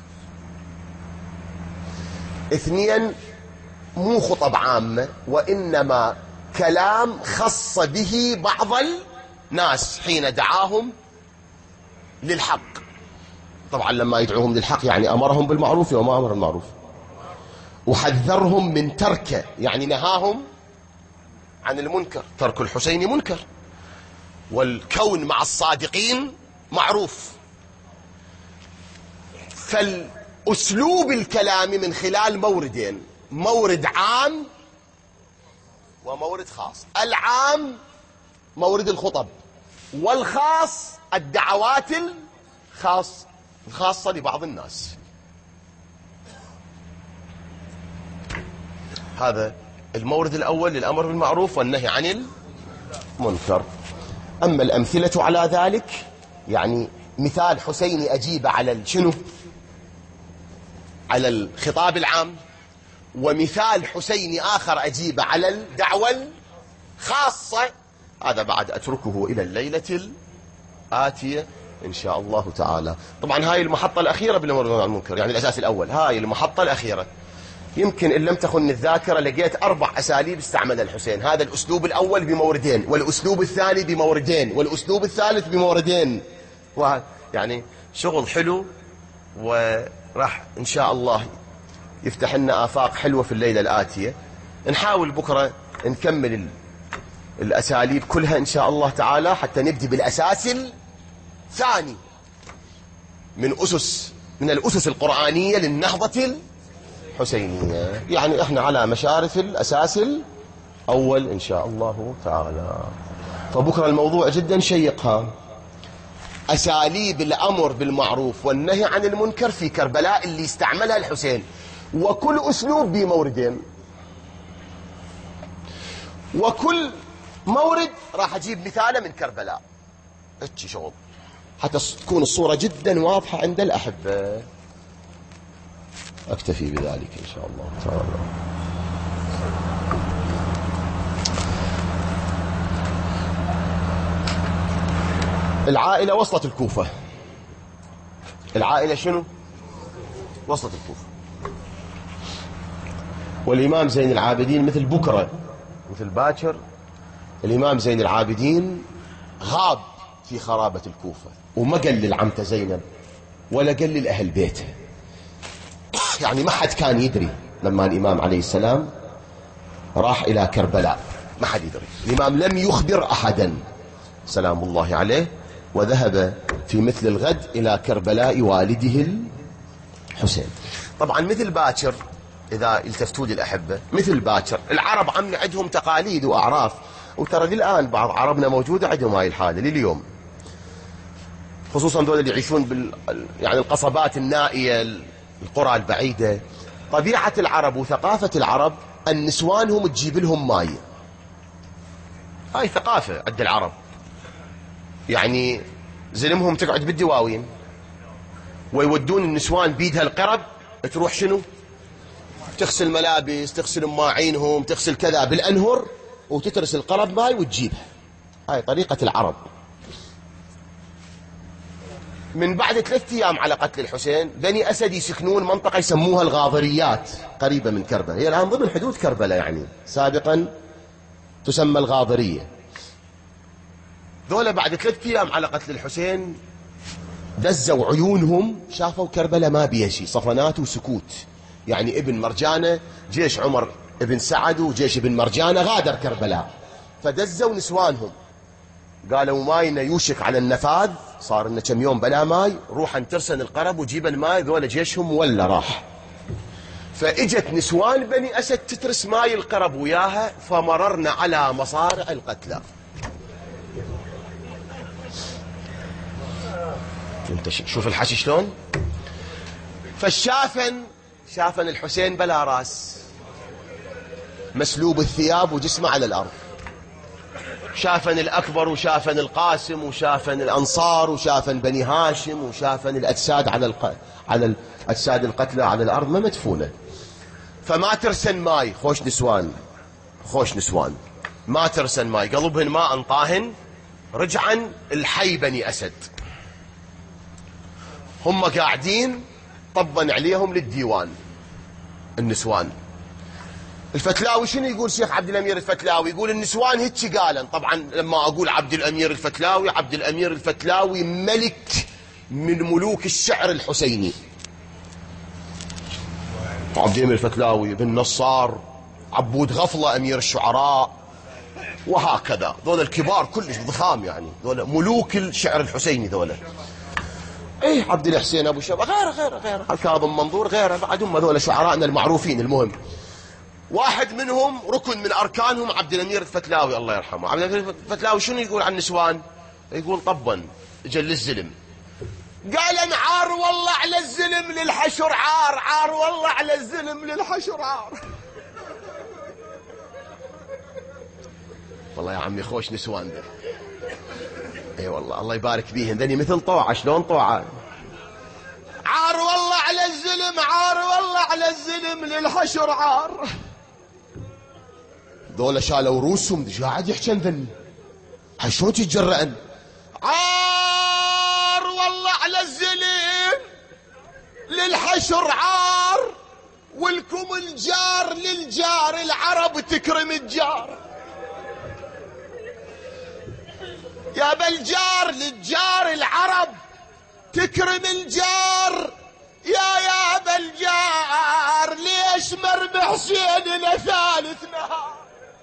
2 مو خطب عامة، وإنما كلام خص به بعض الناس حين دعاهم للحق. طبعا لما يدعوهم للحق يعني أمرهم بالمعروف وما أمر المعروف، وحذرهم من تركه يعني نهاهم عن المنكر. ترك الحسين منكر، والكون مع الصادقين معروف. فالأسلوب الكلامي من خلال موردين: مورد عام ومورد خاص. العام مورد الخطب، والخاص الدعوات الخاصة لبعض الناس. هذا المورد الأول للأمر بالمعروف والنهي عن المنكر. أما الأمثلة على ذلك، يعني مثال حسيني أجيب على شنو؟ على الخطاب العام، ومثال حسيني آخر أجيب على الدعوة الخاصة هذا بعد أتركه إلى الليلة الآتية إن شاء الله تعالى. طبعا هاي المحطة الأخيرة بالأمر بالمعروف والنهي عن المنكر، يعني الأساس الأول، هاي المحطة الأخيرة. يمكن إن لم تخن الذاكرة لقيت 4 أساليب استعملها الحسين. هذا الأسلوب الأول بموردين، والأسلوب الثاني بموردين، والأسلوب الثالث بموردين. يعني شغل حلو، وراح إن شاء الله يفتح لنا آفاق حلوة في الليلة الآتية. نحاول بكرة نكمل الأساليب كلها إن شاء الله تعالى، حتى نبدي بالأساس الثاني من الأسس القرآنية للنهضة الحسينية. يعني احنا على مشارف الأساس الأول إن شاء الله تعالى. فبكرة الموضوع جدا شيق، أساليب الأمر بالمعروف والنهي عن المنكر في كربلاء اللي استعملها الحسين، وكل أسلوب بموردين، وكل مورد راح أجيب مثاله من كربلاء. اتشي شغل حتى تكون الصورة جدا واضحة عند الأحبة. أكتفي بذلك إن شاء الله تعالى. العائلة وصلت الكوفة. العائلة شنو؟ وصلت الكوفة. والإمام زين العابدين مثل بكرة مثل باكر، الإمام زين العابدين غاب في خرابة الكوفة، وما قال للعمته زينب ولا قال لأهل بيته. يعني ما حد كان يدري لما الإمام عليه السلام راح إلى كربلاء، ما حد يدري. الإمام لم يخبر أحدا سلام الله عليه، وذهب في مثل الغد إلى كربلاء والده الحسين. طبعا مثل باكر، إذا التفتوا لي الأحبة، مثل باكر العرب عندهم تقاليد وأعراف، وترى الآن بعض عربنا موجودة عندهم هاي الحالة لليوم، خصوصا دول اللي يعيشون يعني القصبات النائية، القرى البعيدة. طبيعة العرب وثقافة العرب أن نسوانهم تجيب لهم ماي. هاي ثقافة عند العرب، يعني زلمهم تقعد بالدواوين، ويودون النسوان بيدها القرب تروح شنو؟ تغسل ملابس، تغسل ماعينهم، تغسل كذا بالأنهر، وتترس القرب ماي وتجيبها. هاي طريقة العرب. من بعد 3 أيام على قتل الحسين، بني أسد يسكنون منطقة يسموها الغاضريات قريبة من كربلاء، هي الآن ضمن حدود كربلاء، يعني سابقا تسمى الغاضرية. ذولا بعد 3 أيام على قتل الحسين دزوا عيونهم، شافوا كربلاء ما بيها شيء، صفنات وسكوت. يعني ابن مرجانة، جيش عمر ابن سعد وجيش ابن مرجانة غادر كربلاء، فدزوا نسوانهم، قالوا ماينا يوشك على النفاذ، صار لنا كم يوم بلا ماي، روح ترسن القرب وجيب الماي. ذولا جيشهم ولا راح. فاجت نسوان بني أسد تترس ماي القرب وياها، فمررنا على مصارع القتلى. انت شوف الحشي شلون. فالشافن شافن الحسين بلا راس، مسلوب الثياب وجسمه على الأرض. شافن الأكبر وشافن القاسم وشافن الأنصار وشافن بني هاشم وشافن الأجساد على الأجساد القتلى على الأرض ما مدفونة. فما ترسن ماي، خوش نسوان ما ترسن ماي، قلبهن ما انطاهن، رجعن الحي بني أسد. هم قاعدين طبا عليهم للديوان النسوان. الفتلاوي شنو يقول شيخ عبد الأمير الفتلاوي؟ يقول النسوان هيك قالن. طبعا لما أقول عبد الأمير الفتلاوي ملك من ملوك الشعر الحسيني. عبد الأمير الفتلاوي بن نصار، عبود غفلة أمير الشعراء، وهكذا. ذول الكبار كلش ضخام، يعني ذول ملوك الشعر الحسيني ذولا. ايه عبد الحسين ابو شباب غيره الكاظم منظور غيره، بعد هم ذول شعرائنا المعروفين. المهم واحد منهم ركن من اركانهم عبد الامير الفتلاوي الله يرحمه. عبد الامير الفتلاوي شنو يقول عن النسوان؟ يقول طبا جل الزلم، قال انا عار والله على الزلم للحشر عار والله على الزلم للحشر عار. والله يا عمي خوش نسوان ده. اي والله الله يبارك بيهن، ذني مثل طوعة. شلون طوعة؟ عار والله على الزلم، عار والله على الزلم للحشر عار. ذولا شالوا روسهم، قاعد يحكي ذني شلون تتجرأن؟ عار والله على الزلم، للحشر عار، ولكم الجار للجار، العرب تكرم الجار. يا بالجار للجار، العرب تكرم الجار. يا بالجار ليش مرمي حسين لثالث نهار؟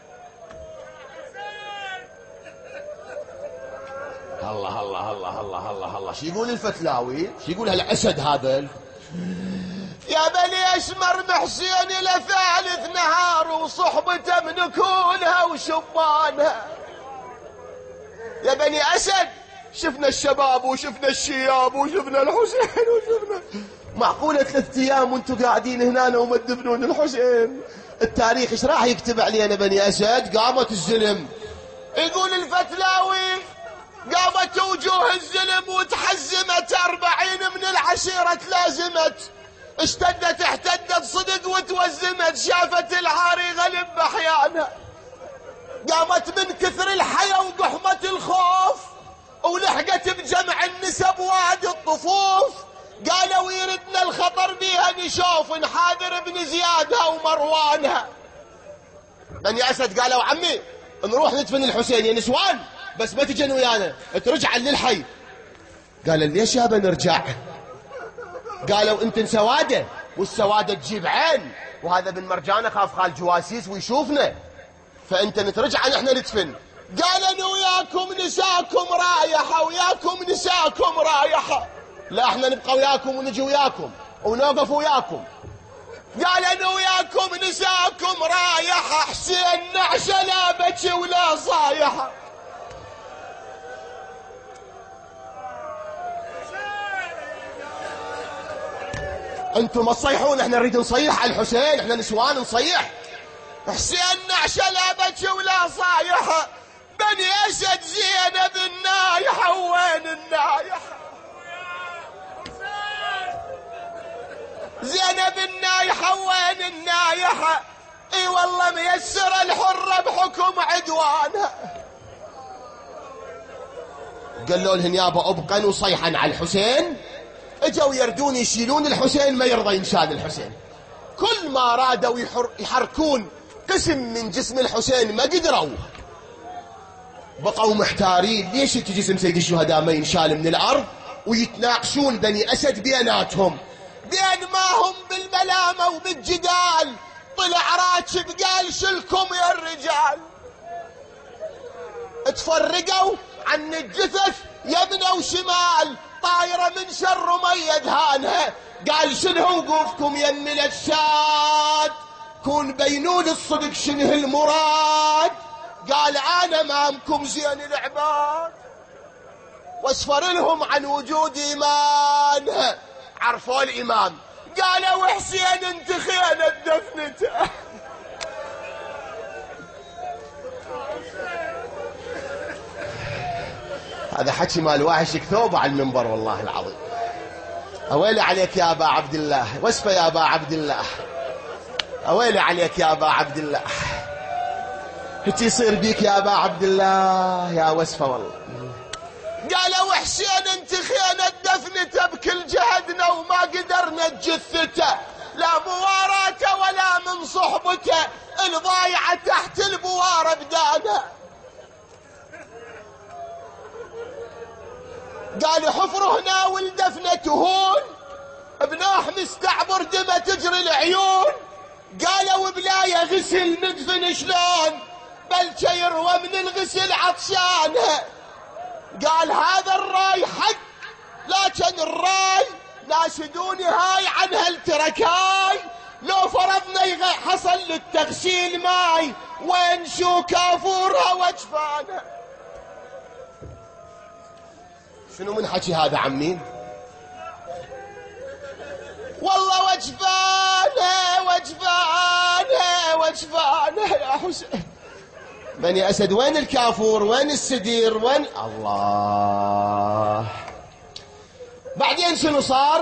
الله الله الله الله الله الله. شو يقول الفتلاوي؟ شو يقول هالأسد هذا؟ يا بليش مرمي حسين لثالث نهار، وصحبته من كونها وشبانها. يا بني أسد شفنا الشباب وشفنا الشياب وشفنا الحسين وشفنا، معقولة 3 أيام وانتم قاعدين هنا وما تدفنون الحسين؟ التاريخ ايش راح يكتب علينا بني أسد؟ قامت الزلم. يقول الفتلاوي قامت وجوه الزلم وتحزمت، 40 من العشيرة تلازمت، اشتدت احتدت صدق وتوزمت، شافت العاري غلب بحيانها. قامت من كثر الحيا وقحمة الخوف، ولحقت بجمع النسب وادي الطفوف. قالوا يردنا الخطر بيها نشوف، نحاذر ابن زيادها ومروانها. بني أسد قالوا عمي نروح ندفن الحسين يا نسوان، بس ما تجن ويانا، ترجع للحي. قال ليش يابا نرجع؟ قالوا انت سوادة، والسوادة تجيب عين، وهذا بن مرجان خاف خال جواسيس ويشوفنا، فانت نترجع نحن ندفن. قال انا وياكم نساكم رايحة، وياكم نساكم رايحة، لا احنا نبقى وياكم ونجي وياكم ونوقف وياكم. قال انا وياكم نساكم رايحة، حسين نعشة لا بكي ولا صايحة. انتم ما تصيحون، احنا نريد نصيح على الحسين، احنا نسوان نصيح. حسين نعشة لا بكي ولا صايحة، بني أسد زينب النايحة، وين النايحة؟ زينب النايحة وين النايحة؟ اي والله ميسر الحرة بحكم عدوانها. قالوا لهن يابا ابقى وصيحا على الحسين. اجوا يردون يشيلون الحسين، ما يرضى ينشال الحسين. كل ما رادوا يحركون قسم من جسم الحسين ما قدروا، بقوا محتارين ليش جسم سيد الشهداء ما ينشال من الارض. ويتناقشون بني اسد بيناتهم، بين ما هم بالملامه وبالجدال. طلع راكب قال شلكم يا الرجال. تفرقوا عن الجثث يمنى وشمال، طايره من شر ميد هانها. قال شنو وقوفكم يم الاشاد، كون بينون الصدق شنو المراد. قال انا امامكم زين العباد، واسفر لهم عن وجود ايمان. عرفوا الامام، قالوا حسين انت خيانه دفنته. هذا حكي مال واحد كثوبه على المنبر والله العظيم. اويلي عليك يا ابا عبد الله، واسفه يا ابا عبد الله، اويلي عليك يا ابا عبد الله، هتي يصير بيك يا ابا عبد الله يا وسفه والله. قالوا حسين انت خيانه دفنته، بكل جهدنا وما قدرنا نجثته، لا مواراته ولا من صحبته، الضايعه تحت البواره بدانا. قالوا حفر هنا والدفنة هون، بنوح مستعبر دمه تجري العيون. قالوا بلاية غسل ندفن شلون، بل يروى من الغسل عطشانه. قال هذا الراي حق، لكن الراي ناشدوني هاي عن هالتركاي. لو فرضنا حصل للتغسيل ماي، وين شو كافورها وجفانه. شنو من حكي هذا عمي؟ والله وجفانه وجفانه وجفانه يا حسين. بني أسد وين الكافور، وين السدير، وين الله. بعدين شنو صار؟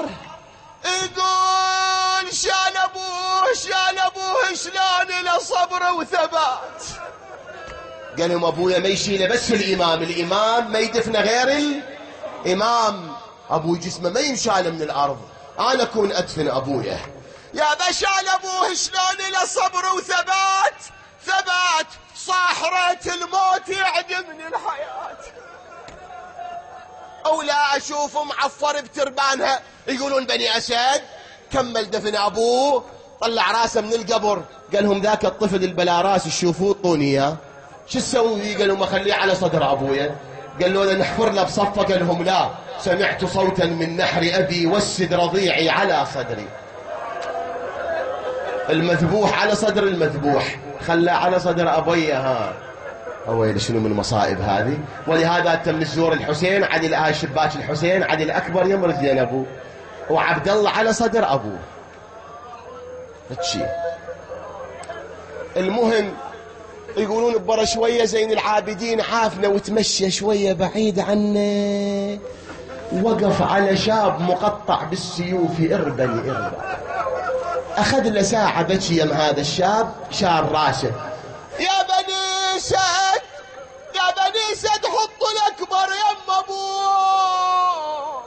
يقول شان ابوه شان ابوه شلون له صبر وثبات. قال لهم أبويا ما يشيله بس الإمام ما يدفنه غير الإمام. أبوي جسمه ما ينشال من الأرض، أنا أكون أدفن أبويا. يا بشال أبوه شلون له صبر وثبات، ثبات صاحرة الموت يعدمني الحياة. أو لا أشوف معفر بتربانها، يقولون بني أسد كمل دفن أبوه، طلع راسه من القبر. قال لهم ذاك الطفل البلا راس تشوفوه طوني اياه، شو تسوي فيه؟ قال لهم اخليه على صدر ابويا. قال له نحفر له بصفه. قال لهم لا، سمعت صوتا من نحر ابي وسد رضيعي على صدري. المذبوح على صدر المذبوح، خلاه على صدر ابويا. ها اويلي شنو من المصائب هذه. ولهذا تم الزور الحسين عدل شباك الحسين عدل اكبر يمرض لين ابوه، وعبد الله على صدر ابوه. هالشي المهم يقولون ببرا شويه زين العابدين عافنا وتمشى شويه بعيد عنه، وقف على شاب مقطع بالسيوف اربني اربا. اخذ له ساعه بكي يم هذا الشاب، شار راسه. يا بني سعد، يا بني سعد حطوا الاكبر يم ابوه،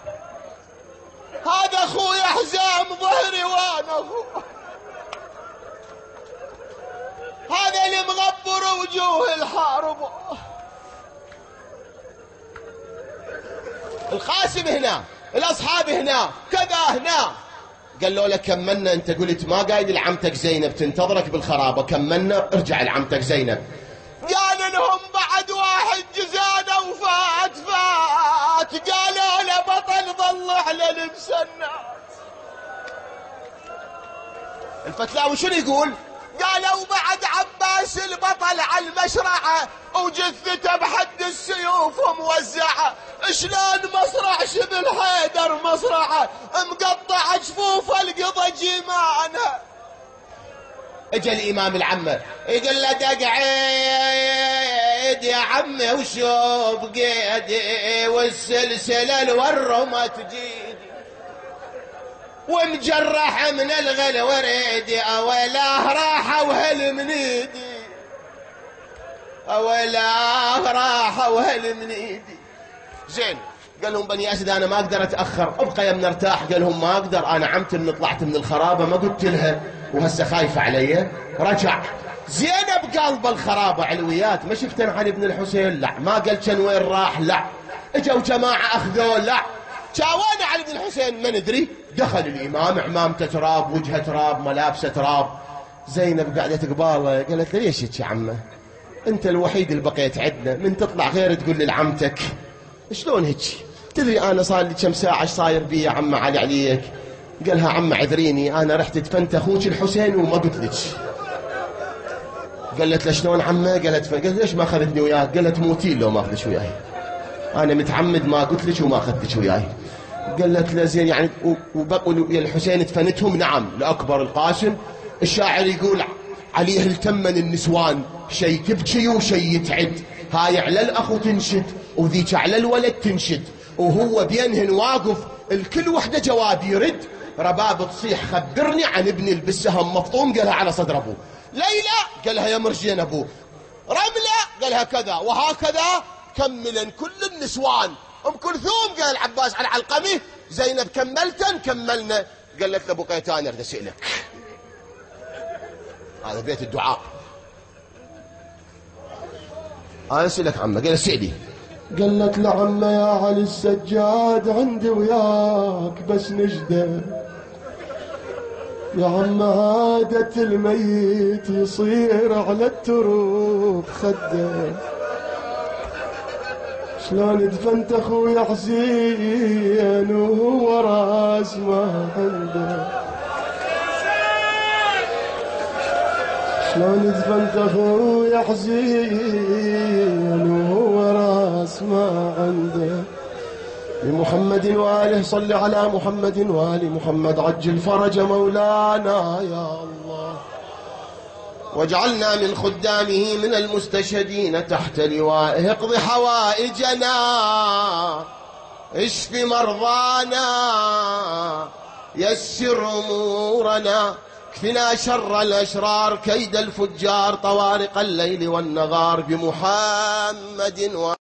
هذا اخوي حزام ظهري وانا اخوه، هذا اللي مغبر وجوه الحارب. القاسم هنا، الاصحاب هنا، كذا هنا. قال له كملنا، انت قلت ما قايد لعمتك زينب تنتظرك بالخرابه، كملنا ارجع لعمتك زينب. قال لهم بعد واحد جزانا وفات فات، قالوا له بطل ظل على لبس الناس. الفتلاوي شنو يقول؟ قالوا بعد عباس البطل على المشرعة وجثته بحد السيوف موزعة، شلون مصرع شبل حيدر مصرعة مقطع جفوف القضى جيمانها. اجى الامام العمه يقول له تقعد يا عمي وشوف قيدي والسلسله الورمه تجيدي، ومجرح من الغل وريدي، اويلاه راحه وهل من ايدي، اويلاه راحه وهل من ايدي. زين قال لهم بني اسد انا ما اقدر اتاخر، ابقى يم نرتاح. قال لهم ما اقدر، انا عمت اني طلعت من الخرابه ما قلت لها وهسه خايفه علي. رجع زينب قلب الخرابه علويات، ما شفتن علي بن الحسين؟ لا. ما قال كان وين راح؟ لا. اجوا جماعه اخذوه؟ لا. شاوانا علي بن الحسين؟ ما ندري. دخل الامام عمامته تراب، وجهه تراب، ملابسه تراب. زينب قعدت قباله قالت له ليش هيك يا عمه؟ انت الوحيد اللي بقيت عندنا، من تطلع غير تقول لعمتك شلون هيك؟ تدري انا صار لي كم ساعه ايش صاير بي يا عمه علي عليك؟ قالها عمه عذريني، انا رحت دفنت اخوك الحسين وما قلت لك. قالت له شلون عمه؟ قالت ليش ما اخذتني وياك؟ قالت موتين لو ما اخذك وياي، انا متعمد ما قلت لك وما اخذتك وياي. قالت له زين يعني وبقوا يا الحسين دفنتهم؟ نعم. الاكبر القاسم الشاعر يقول عليه التمن النسوان، شي تبكي وشي يتعد، هاي على الاخو تنشد وذيك على الولد تنشد، وهو بينهن واقف الكل وحده جواب يرد. رباب تصيح خبرني عن ابني بالسهم مفطوم، قالها على صدر ابوه. ليلى قالها يا مرجين ابوه. رمله قالها كذا، وهكذا كملا كل النسوان. ام كلثوم قال العباس على علقمه. زينب كملتن؟ كملنا. قالت له بقيت انا اريد اسالك، هذا بيت الدعاء، انا اسالك عمه. قال اسالي. قالت له عمه يا علي السجاد عندي وياك بس نجده، يا عمه عادة الميت يصير على التروب خده، شلون دفنت اخويا حسين وهو راس ما عنده، شلون دفنت اخويا حسين وهو راس ما عنده. بمحمد وآله صل على محمد وآل محمد، عجل فرج مولانا يا الله، واجعلنا من خدامه من المستشهدين تحت لوائه. اقض حوائجنا، اشف مرضانا، يسر امورنا، اكفنا شر الأشرار كيد الفجار طوارق الليل والنهار بمحمد